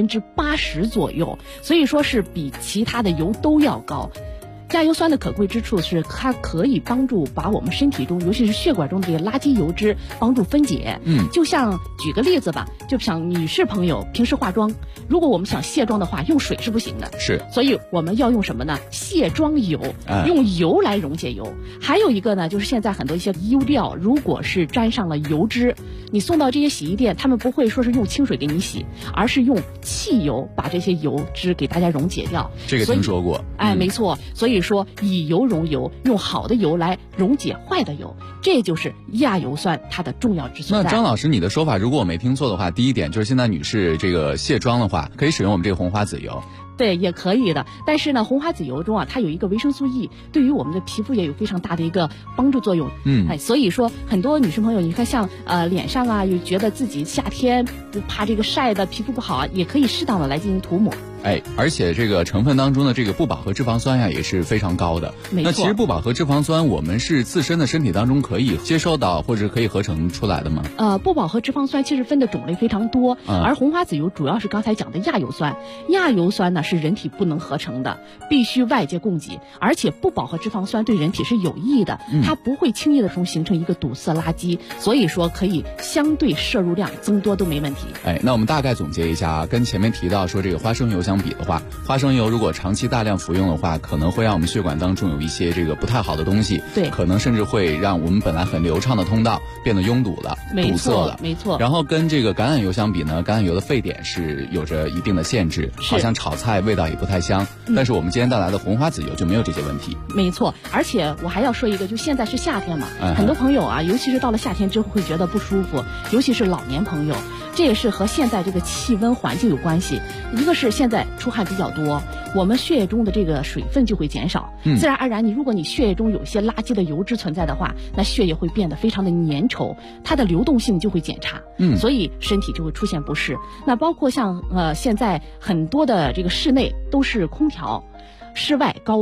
80%左右，所以说是比其他的油都要高。亚油酸的可贵之处是它可以帮助把我们身体中尤其是血管中的这个垃圾油脂帮助分解。就像举个例子吧，就像女士朋友平时化妆，如果我们想卸妆的话，用水是不行的， 是， 所以我们要用什么呢？卸妆油，用油来溶解油。还有一个呢，就是现在很多一些衣料如果是沾上了油脂，你送到这些洗衣店，他们不会说是用清水给你洗，而是用汽油把这些油脂给大家溶解掉。 这个听说过。 没错，所以说以油溶油，用好的油来溶解坏的油，这就是亚油酸它的重要之所在。 那张老师，你的说法如果我没听错的话，第一点就是现在女士这个卸妆的话，可以使用我们这个红花籽油。 对，也可以的。但是呢，红花籽油中啊，它有一个维生素 E， 对于我们的皮肤也有非常大的一个帮助作用。所以说很多女生朋友，你看像脸上啊，又觉得自己夏天怕这个晒的皮肤不好啊，也可以适当的来进行涂抹。 而且这个成分当中的这个不饱和脂肪酸呀也是非常高的。那其实不饱和脂肪酸我们是自身的身体当中可以接收到或者可以合成出来的吗？ 不饱和脂肪酸其实分的种类非常多，而红花籽油主要是刚才讲的亚油酸。亚油酸呢是人体不能合成的，必须外界供给，而且不饱和脂肪酸对人体是有益的，它不会轻易的形成一个堵塞垃圾，所以说可以相对摄入量增多都没问题。 那我们大概总结一下，跟前面提到说这个花生油相比的话，花生油如果长期大量服用的话，可能会让我们血管当中有一些这个不太好的东西， 对， 可能甚至会让我们本来很流畅的通道变得拥堵了，堵塞了， 没错。 然后跟这个橄榄油相比呢，橄榄油的沸点是有着一定的限制，好像炒菜味道也不太香。但是我们今天带来的红花籽油就没有这些问题。 没错，而且我还要说一个，就现在是夏天嘛，很多朋友啊，尤其是到了夏天之后会觉得不舒服，尤其是老年朋友，这也是和现在这个气温环境有关系。一个是现在出汗比较多，我们血液中的这个水分就会减少，自然而然如果你血液中有一些垃圾的油脂存在的话，那血液会变得非常的粘稠，它的流动性就会减差，所以身体就会出现不适。那包括像现在很多的这个室内都是空调，室外高温，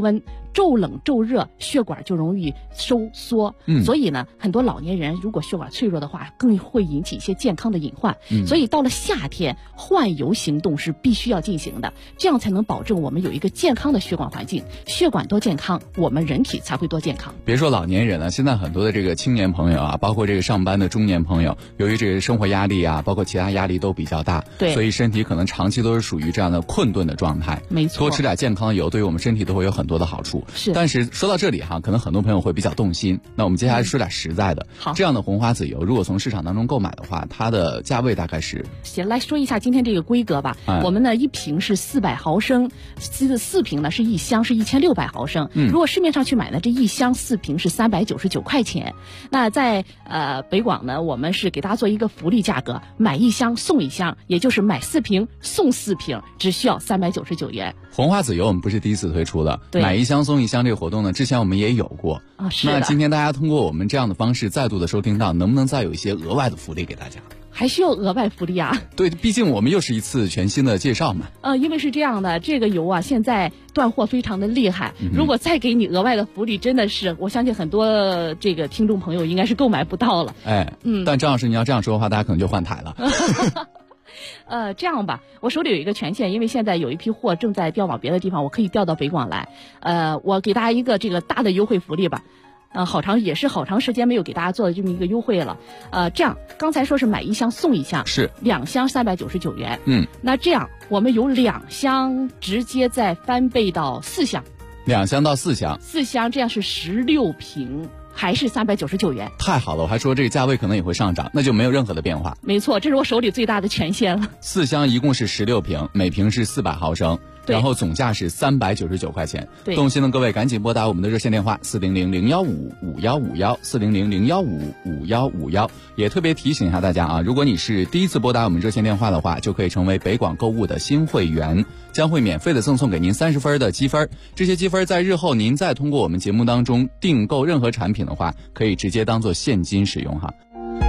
骤冷骤热，血管就容易收缩。所以呢，很多老年人如果血管脆弱的话，更会引起一些健康的隐患。所以到了夏天，换油行动是必须要进行的，这样才能保证我们有一个健康的血管环境。血管多健康，我们人体才会多健康。 别说老年人了，现在很多的这个青年朋友啊，包括这个上班的中年朋友，由于这个生活压力啊，包括其他压力都比较大， 对， 所以身体可能长期都是属于这样的困顿的状态。 没错， 多吃点健康的油，对于我们身体都会有很多的好处。 是， 但是说到这里哈，可能很多朋友会比较动心。那我们接下来说点实在的。 好， 这样的红花籽油，如果从市场当中购买的话，它的价位大概是？ 行，来说一下今天这个规格吧。我们呢，一瓶是400毫升，4瓶呢是一箱是1600毫升。如果市面上去买呢，这一箱4瓶是399块钱。那在北广呢，我们是给大家做一个福利价格，买一箱送一箱，也就是买4瓶送4瓶，只需要399元。 红花籽油我们不是第一次推出的，买一箱送一箱这个活动呢，之前我们也有过。 是的。 那今天大家通过我们这样的方式再度的收听到，能不能再有一些额外的福利给大家？ 还需要额外福利啊？ 对，毕竟我们又是一次全新的介绍嘛。 因为是这样的，这个油啊现在断货非常的厉害，如果再给你额外的福利，真的是我相信很多这个听众朋友应该是购买不到了。 但张老师你要这样说的话，大家可能就换台了。 这样吧，我手里有一个权限，因为现在有一批货正在调往别的地方，我可以调到北广来。我给大家一个这个大的优惠福利吧。好长时间没有给大家做的这么一个优惠了。这样刚才说是买一箱送一箱， 是 2箱399元。那这样我们有2箱直接再翻倍到4箱 ，2箱到4箱 ，4箱这样是16瓶。还是399元， 太好了！我还说这个价位可能也会上涨，那就没有任何的变化。 没错，这是我手里最大的权限了。 4箱一共是16瓶，每瓶是400毫升，然后总价是399块钱。动心的各位赶紧拨打我们的热线电话400-015-5151，400-015-5151。也特别提醒一下大家啊，如果你是第一次拨打我们热线电话的话，就可以成为北广购物的新会员，将会免费的赠送给您30分的积分。这些积分在日后您再通过我们节目当中订购任何产品的话，可以直接当做现金使用哈。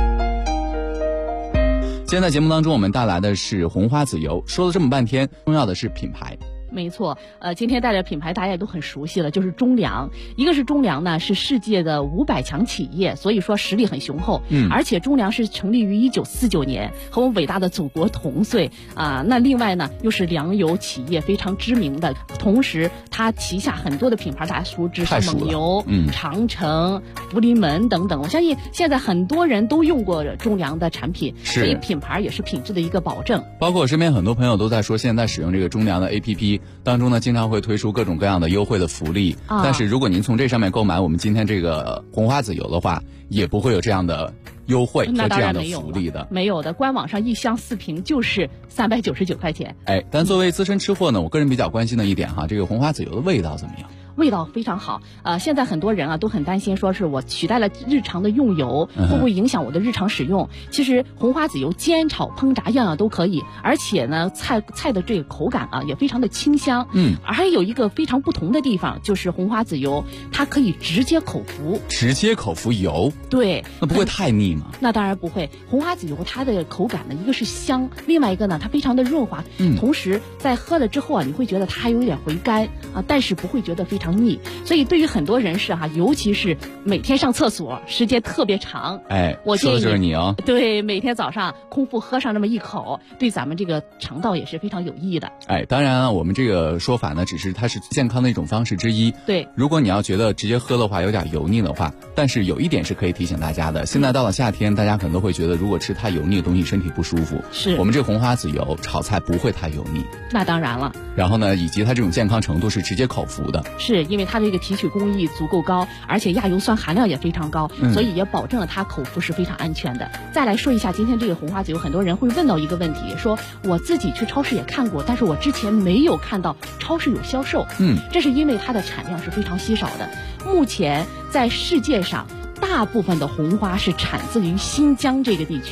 今天在节目当中我们带来的是红花籽油，说了这么半天，重要的是品牌。 没错，今天带来的品牌大家也都很熟悉了，就是中粮。一个是中粮呢，是世界的500强企业，所以说实力很雄厚。而且中粮是成立于1949年，和我们伟大的祖国同岁啊。那另外呢，又是粮油企业非常知名的，同时它旗下很多的品牌大家熟知，像蒙牛、长城、福临门等等。我相信现在很多人都用过中粮的产品，所以品牌也是品质的一个保证。 包括我身边很多朋友都在说，现在使用这个中粮的 APP。当中呢，经常会推出各种各样的优惠的福利，但是如果您从这上面购买我们今天这个红花籽油的话，也不会有这样的优惠和这样的福利的。 没有的，官网上一箱4瓶就是399块钱。 但作为资深吃货呢，我个人比较关心的一点哈，这个红花籽油的味道怎么样？ 味道非常好。现在很多人啊都很担心，说是我取代了日常的用油，会不会影响我的日常使用？其实红花籽油煎炒烹炸样样都可以，而且呢菜的这个口感啊也非常的清香。还有一个非常不同的地方，就是红花籽油它可以直接口服。 直接口服油？ 对。 那不会太腻吗？ 那当然不会。红花籽油它的口感呢，一个是香，另外一个呢它非常的润滑。同时在喝了之后啊，你会觉得它还有点回甘啊，但是不会觉得非常腻。所以对于很多人士哈，尤其是每天上厕所时间特别长，我建议说的就是你哦。 对，每天早上空腹喝上那么一口，对咱们这个肠道也是非常有益的。 当然我们这个说法呢，只是它是健康的一种方式之一。 对， 如果你要觉得直接喝的话有点油腻的话，但是有一点是可以提醒大家的，现在到了夏天，大家可能都会觉得如果吃太油腻的东西身体不舒服。 是我们这个红花籽油炒菜不会太油腻。 那当然了。 然后呢，以及它这种健康程度是直接口服的。 是因为它这个提取工艺足够高，而且亚油酸含量也非常高，所以也保证了它口服是非常安全的。再来说一下今天这个红花籽油，很多人会问到一个问题，说我自己去超市也看过，但是我之前没有看到超市有销售。这是因为它的产量是非常稀少的。目前在世界上大部分的红花是产自于新疆这个地区，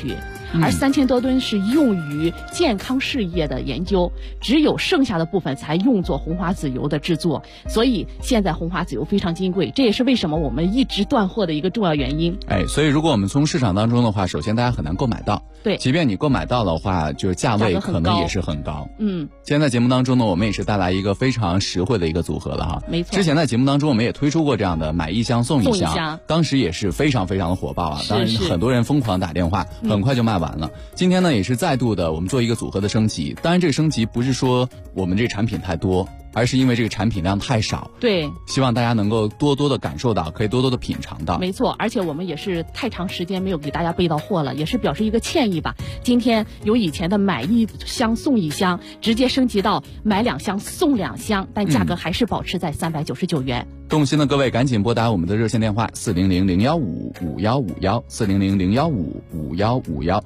而3000多吨是用于健康事业的研究，只有剩下的部分才用作红花籽油的制作。所以现在红花籽油非常金贵，这也是为什么我们一直断货的一个重要原因。 所以如果我们从市场当中的话，首先大家很难购买到。 对， 即便你购买到的话，就是价位可能也是很高。今天在节目当中呢，我们也是带来一个非常实惠的一个组合了哈。 没错。 之前在节目当中我们也推出过这样的买1箱送1箱，当时也是非常非常的火爆啊。当然很多人疯狂打电话，很快就卖完了。今天呢也是再度的我们做一个组合的升级，当然这个升级不是说我们这个产品太多，而是因为这个产品量太少。 对， 希望大家能够多多的感受到，可以多多的品尝到。 没错，而且我们也是太长时间没有给大家备到货了，也是表示一个歉意吧。今天由以前的买1箱送1箱，直接升级到买2箱送2箱，但价格还是保持在399元。 动心的各位赶紧拨打我们的热线电话400-015-5151，400-015-5151。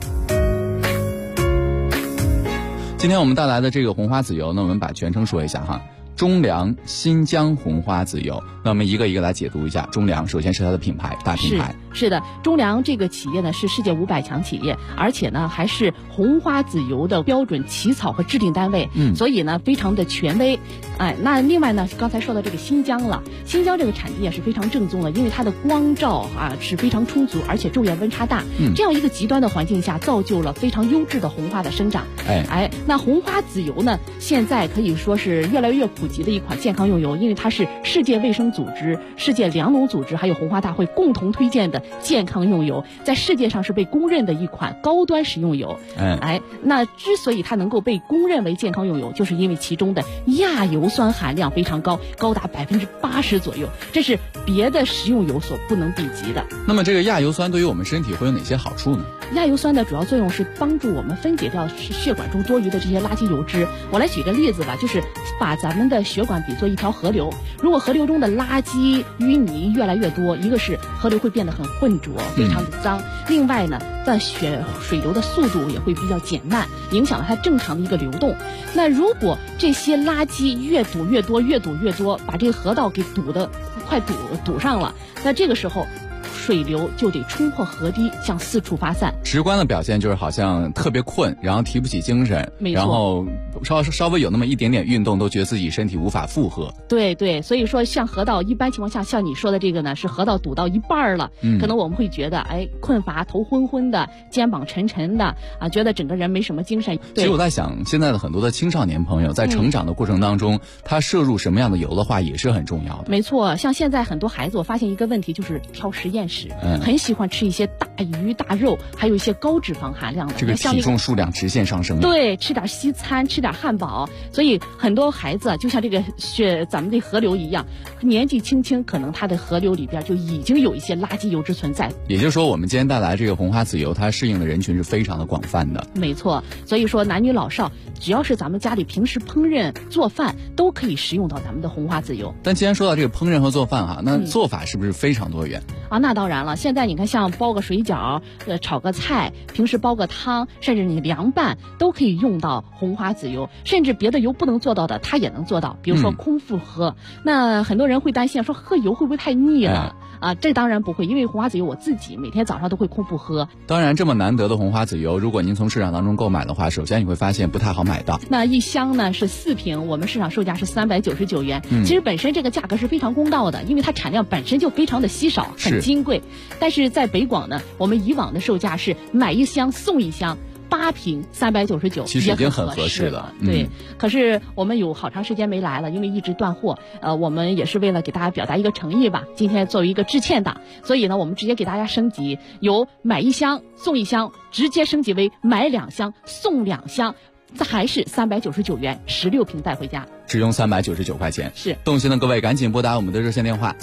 今天我们带来的这个红花籽油呢，我们把全称说一下哈，中粮新疆红花籽油。那我们一个一个来解读一下。中粮首先是它的品牌，大品牌。 是的，中粮这个企业呢是世界500强企业，而且呢还是红花籽油的标准起草和制定单位，所以呢非常的权威。那另外呢，刚才说到这个新疆了，新疆这个产地也是非常正宗的，因为它的光照是非常充足，而且昼夜温差大，这样一个极端的环境下，造就了非常优质的红花的生长。那红花籽油呢，现在可以说是越来越普及的一款健康用油，因为它是世界卫生组织、世界粮农组织还有红花大会共同推荐的健康用油，在世界上是被公认的一款高端食用油。那之所以它能够被公认为健康用油，就是因为其中的亚油酸含量非常高，高达80%左右，这是别的食用油所不能比及的。 那么这个亚油酸对于我们身体会有哪些好处呢？ 亚油酸的主要作用是帮助我们分解掉血管中多余的这些垃圾油脂。我来举个例子吧，就是把咱们的血管比作一条河流，如果河流中的垃圾淤泥越来越多，一个是河流会变得很浑浊，非常的脏，另外呢水流的速度也会比较减慢，影响了它正常的一个流动。那如果这些垃圾越堵越多，把这个河道给快堵上了，那这个时候水流就得冲破河堤向四处发散。 直观的表现就是好像特别困，然后提不起精神，然后稍微有那么一点点运动都觉得自己身体无法负荷。 对，所以说像河道一般情况下，像你说的这个呢，是河道堵到一半了，可能我们会觉得困乏、头昏昏的、肩膀沉沉的觉得整个人没什么精神。 其实我在想，现在的很多的青少年朋友在成长的过程当中，他摄入什么样的油的话也是很重要的。 没错，像现在很多孩子，我发现一个问题就是挑实验室，很喜欢吃一些大鱼大肉，还有一些高脂肪含量的， 这个体重数量直线上升。 对，吃点西餐，吃点汉堡，所以很多孩子就像这个咱们的河流一样，年纪轻轻可能他的河流里边就已经有一些垃圾油脂存在。 也就是说，我们今天带来这个红花籽油，它适应的人群是非常的广泛的。 没错，所以说男女老少，只要是咱们家里平时烹饪做饭，都可以食用到咱们的红花籽油。 但既然说到这个烹饪和做饭那做法是不是非常多元那当然了，现在你看像包个水饺，炒个菜，平时煲个汤，甚至你凉拌都可以用到红花籽油，甚至别的油不能做到的它也能做到，比如说空腹喝。那很多人会担心说喝油会不会太腻了这当然不会，因为红花籽油我自己每天早上都会空腹喝。 当然这么难得的红花籽油，如果您从市场当中购买的话，首先你会发现不太好买到。 那一箱呢是4瓶，我们市场售价是399元。其实本身这个价格是非常公道的，因为它产量本身就非常的稀少，很金贵。但是在北广呢，我们以往的售价是买1箱送1箱，8瓶399， 其实已经很合适了。 对，可是我们有好长时间没来了，因为一直断货。我们也是为了给大家表达一个诚意吧，今天作为一个致歉档，所以呢，我们直接给大家升级，由买1箱送1箱，直接升级为买2箱送2箱，还是399元，16瓶带回家， 只用399块钱。 是， 动心的各位赶紧拨打我们的热线电话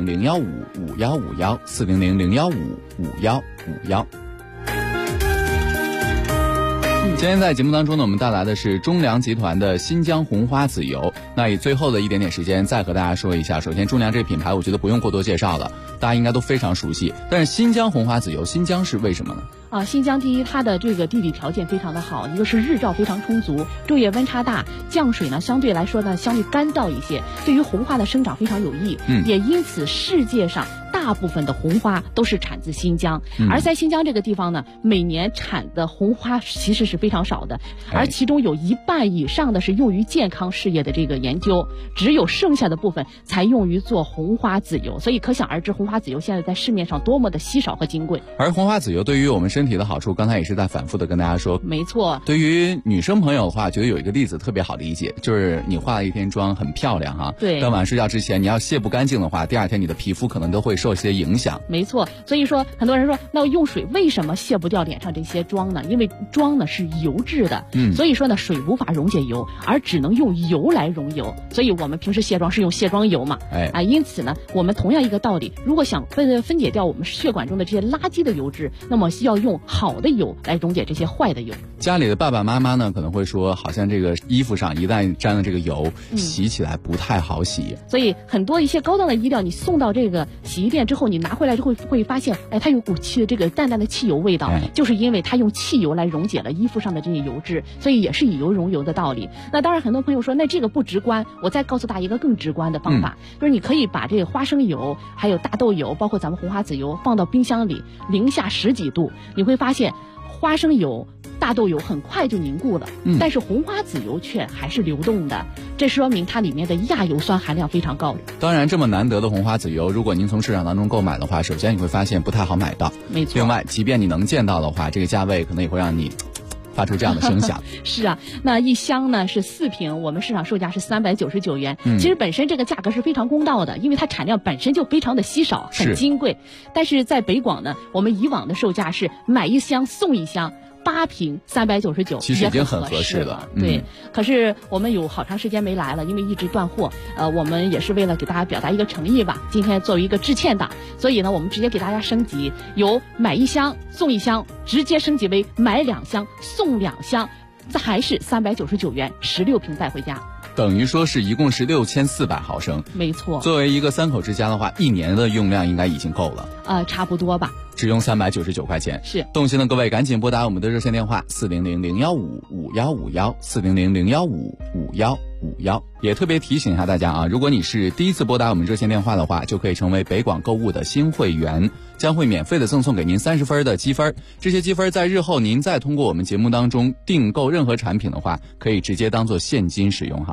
400-015-5151，400-015-5151。今天在节目当中呢，我们带来的是中粮集团的新疆红花籽油。那以最后的一点点时间再和大家说一下，首先中粮这个品牌我觉得不用过多介绍了，大家应该都非常熟悉。但是新疆红花籽油，新疆是为什么呢？ 新疆第一，它的这个地理条件非常的好，一个是日照非常充足，昼夜温差大，降水呢相对来说呢相对干燥一些，对于红花的生长非常有益。也因此世界上大大部分的红花都是产自新疆，而在新疆这个地方呢，每年产的红花其实是非常少的，而其中有1半以上的是用于健康事业的这个研究，只有剩下的部分才用于做红花籽油，所以可想而知红花籽油现在在市面上多么的稀少和金贵。 而红花籽油对于我们身体的好处，刚才也是在反复的跟大家说。 没错， 对于女生朋友的话，觉得有一个例子特别好理解，就是你化了一天妆很漂亮哈， 对， 但晚上睡觉之前你要卸不干净的话，第二天你的皮肤可能都会受一些影响。 没错，所以说很多人说，那用水为什么卸不掉脸上这些妆呢？因为妆呢是油质的，所以说呢水无法溶解油，而只能用油来溶油，所以我们平时卸妆是用卸妆油嘛，因此呢我们同样一个道理，如果想分解掉我们血管中的这些垃圾的油脂，那么需要用好的油来溶解这些坏的油。 家里的爸爸妈妈呢可能会说，好像这个衣服上一旦沾了这个油，洗起来不太好洗， 所以很多一些高档的衣料你送到这个洗衣店之后，你拿回来之后会发现，它有股这个淡淡的汽油味道，就是因为它用汽油来溶解了衣服上的这些油脂，所以也是以油溶油的道理。那当然很多朋友说，那这个不直观，我再告诉大家一个更直观的方法，就是你可以把这个花生油还有大豆油包括咱们红花籽油放到冰箱里零下10几度，你会发现花生油大豆油很快就凝固了，但是红花籽油却还是流动的，这说明它里面的亚油酸含量非常高。 当然这么难得的红花籽油，如果您从市场当中购买的话，首先你会发现不太好买到， 没错。 另外即便你能见到的话，这个价位可能也会让你发出这样的声响。 是啊，那一箱呢是4瓶，我们市场售价是399元。其实本身这个价格是非常公道的，因为它产量本身就非常的稀少，很金贵。但是在北广呢，我们以往的售价是买一箱送一箱。8瓶399， 其实已经很合适了。 对，可是我们有好长时间没来了，因为一直断货。我们也是为了给大家表达一个诚意吧，今天作为一个致歉档，所以呢，我们直接给大家升级，由买1箱送1箱，直接升级为买2箱送2箱，还是399元，16瓶带回家。 等于说是一共是6400毫升， 没错。 作为一个3口之家的话，1年的用量应该已经够了。 差不多吧。 只用399块钱。 是。 动心的各位赶紧拨打我们的热线电话400-015-5151，400-015-5151。也特别提醒一下大家啊，如果你是第一次拨打我们热线电话的话，就可以成为北广购物的新会员，将会免费的赠送给您30分的积分。这些积分在日后您再通过我们节目当中订购任何产品的话，可以直接当做现金使用哈。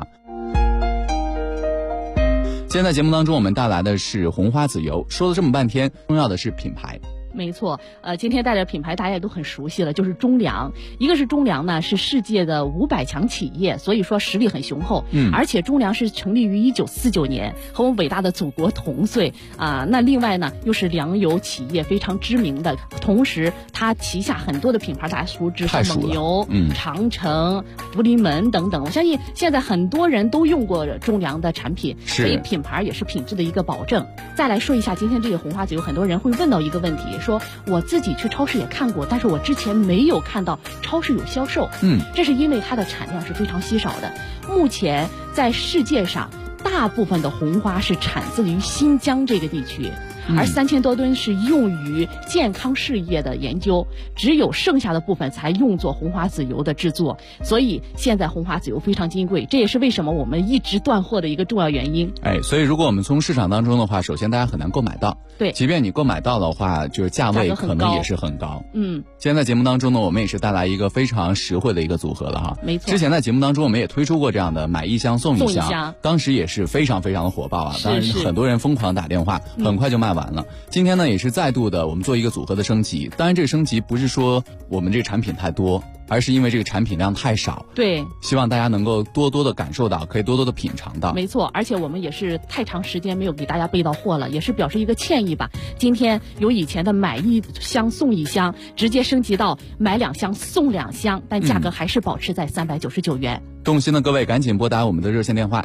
今天在节目当中我们带来的是红花籽油，说了这么半天，重要的是品牌。 没错，今天带的品牌大家也都很熟悉了，就是中粮。一个是中粮呢，是世界的500强企业，所以说实力很雄厚。而且中粮是成立于1949年，和我们伟大的祖国同岁啊。那另外呢，又是粮油企业非常知名的，同时它旗下很多的品牌大家熟知，像蒙牛、长城、福临门等等。我相信现在很多人都用过中粮的产品，所以品牌也是品质的一个保证。再来说一下今天这个红花籽油，很多人会问到一个问题，说我自己去超市也看过，但是我之前没有看到超市有销售。这是因为它的产量是非常稀少的。目前在世界上，大部分的红花是产自于新疆这个地区。而3000多吨是用于健康事业的研究，只有剩下的部分才用作红花籽油的制作，所以现在红花籽油非常金贵，这也是为什么我们一直断货的一个重要原因。 所以如果我们从市场当中的话，首先大家很难购买到， 对， 即便你购买到的话，就是价位可能也是很高。今天在节目当中呢，我们也是带来一个非常实惠的一个组合了哈。 没错， 之前在节目当中我们也推出过这样的买1箱送1箱，当时也是非常非常的火爆啊，当然很多人疯狂打电话，很快就卖完了。今天呢也是再度的我们做一个组合的升级，当然这个升级不是说我们这个产品太多，而是因为这个产品量太少。 对， 希望大家能够多多的感受到，可以多多的品尝到。 没错，而且我们也是太长时间没有给大家备到货了，也是表示一个歉意吧。今天由以前的买1箱送1箱，直接升级到买2箱送2箱，但价格还是保持在399元。 动心的各位赶紧拨打我们的热线电话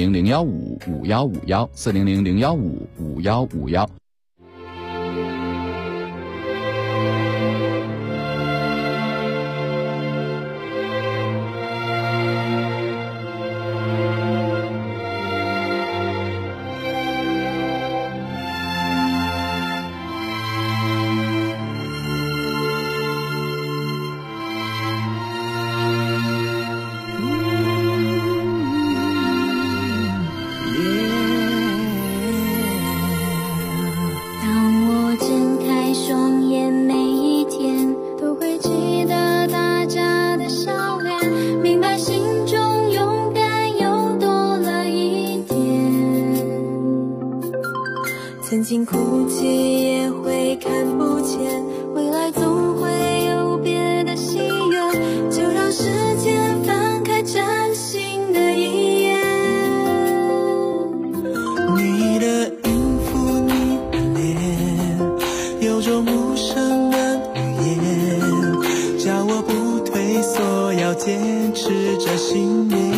400-015-5151，400-015-5151。 曾经哭泣也会看不见，未来总会有别的心愿，就让时间翻开崭新的一页。 你的音符，你的脸，有种无声的语言，叫我不退缩，要坚持着信念。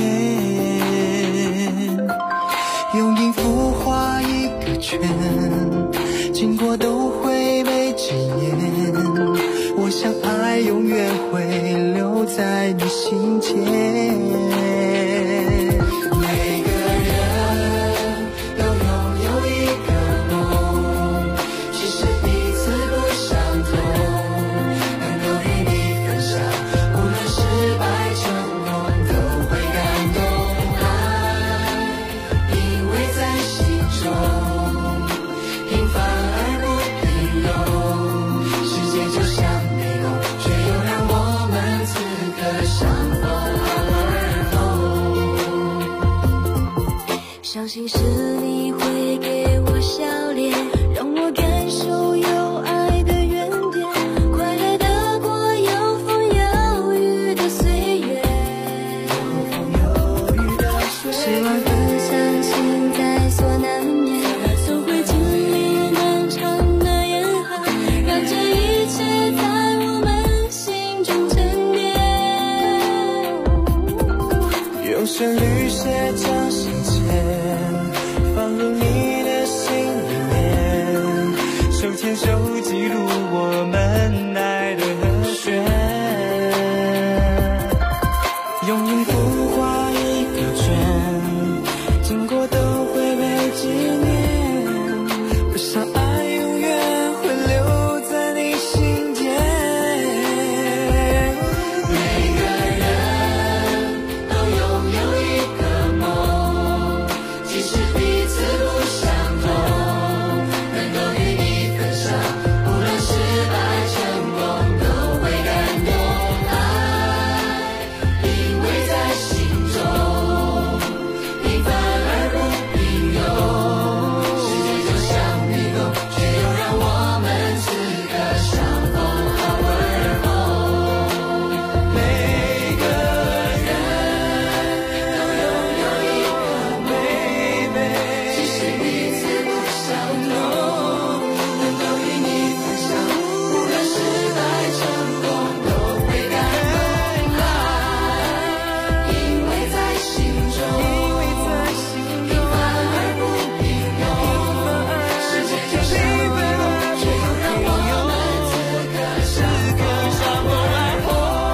用音符画一个圈，经过都会被纪念。我想爱永远会留在你心间。每个人都拥有一个梦，其实彼此不相同，能够与你分享，无论失败成功都会感动。爱依偎在心中，平凡而不平庸，世界就像迷宫，却又让我们此刻相逢而后。相信是你会给我笑脸，让我感受有爱的原点，快乐的过有风有雨的岁月。希望分享现在所难免，总会经历漫长的严寒，让这一切在我们心中沉淀。用旋律写成心间，放入你的心里面，手牵手记录我们爱的和弦。用音符画一个圈，经过都会被纪念。我想爱永远会留在你心间。每个人都拥有一个梦，即使彼此不相同，能够与你分享，无论失败成功都会感动。爱依偎在心中，平凡而不平庸，世界就像迷宫，却又让我们此刻相逢而后。每个人都拥有一个baby，即使彼此不相同，能够与你分享，无论失败成功都会感动。爱依偎在心中，平凡而不平庸，世界就像迷宫，却又让我们此刻相逢而后。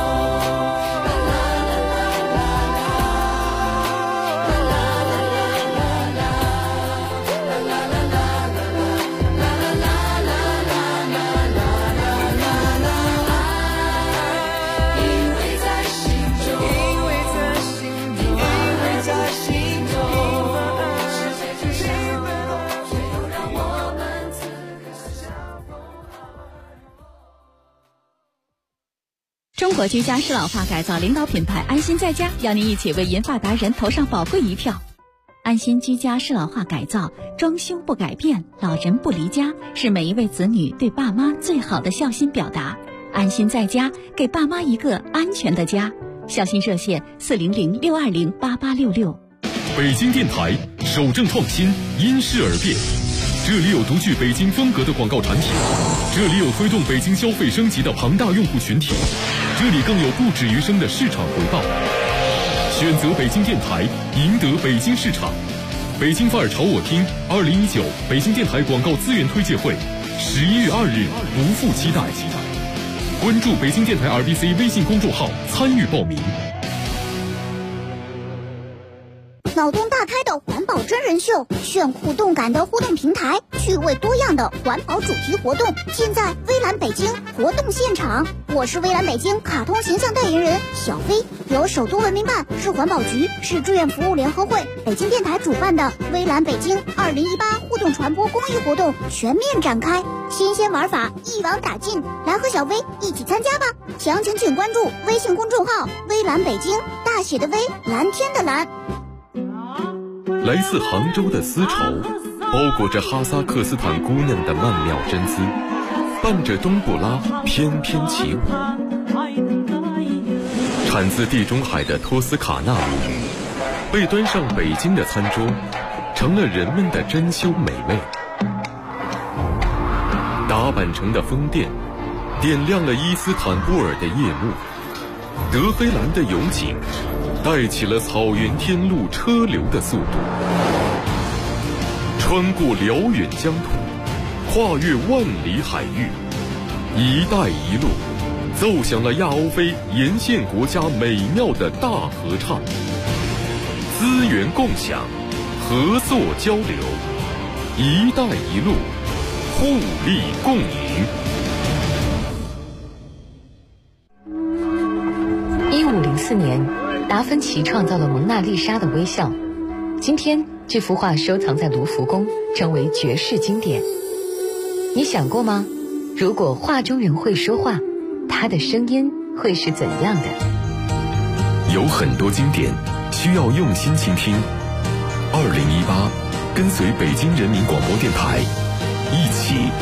依偎在心中，依偎在心中，世界就像迷宫，却又让我们此刻相逢。 中国居家适老化改造领导品牌安心在家，邀您一起为银发达人投上宝贵一票。安心居家适老化改造，装修不改变，老人不离家，是每一位子女对爸妈最好的孝心表达。安心在家，给爸妈一个安全的家。孝心热线400-620-8866。 北京电台守正创新，因势而变。这里有独具北京风格的广告产品，这里有推动北京消费升级的庞大用户群体，这里更有不止余生的市场回报。选择北京电台，赢得北京市场。北京范儿朝我听2019北京电台广告资源推介会，11月2日不负期待。关注北京电台 RBC 微信公众号参与报名。 脑洞大开的环保真人秀，炫酷动感的互动平台，趣味多样的环保主题活动，尽在微蓝北京活动现场。我是微蓝北京卡通形象代言人小飞，由首都文明办、市环保局、市志愿服务联合会、北京电台主办的微蓝北京2018互动传播公益活动全面展开，新鲜玩法一网打尽，来和小飞一起参加吧！详情请关注微信公众号微蓝北京，大写的微，蓝天的蓝。 来自杭州的丝绸， 包裹着哈萨克斯坦姑娘的曼妙真姿，伴着冬不拉翩翩起舞。产自地中海的托斯卡纳乳被端上北京的餐桌，成了人们的珍馐美味。打扮成的风电点亮了伊斯坦布尔的夜幕，德黑兰的油井带起了草原天路车流的速度，穿过辽远疆土，跨越万里海域，一带一路奏响了亚欧非沿线国家美妙的大合唱。资源共享，合作交流，一带一路，互利共赢。 1504年，达芬奇创造了蒙娜丽莎的微笑。今天，这幅画收藏在卢浮宫，成为绝世经典。你想过吗？如果画中人会说话，他的声音会是怎样的？ 有很多经典需要用心倾听。2018，跟随北京人民广播电台，一起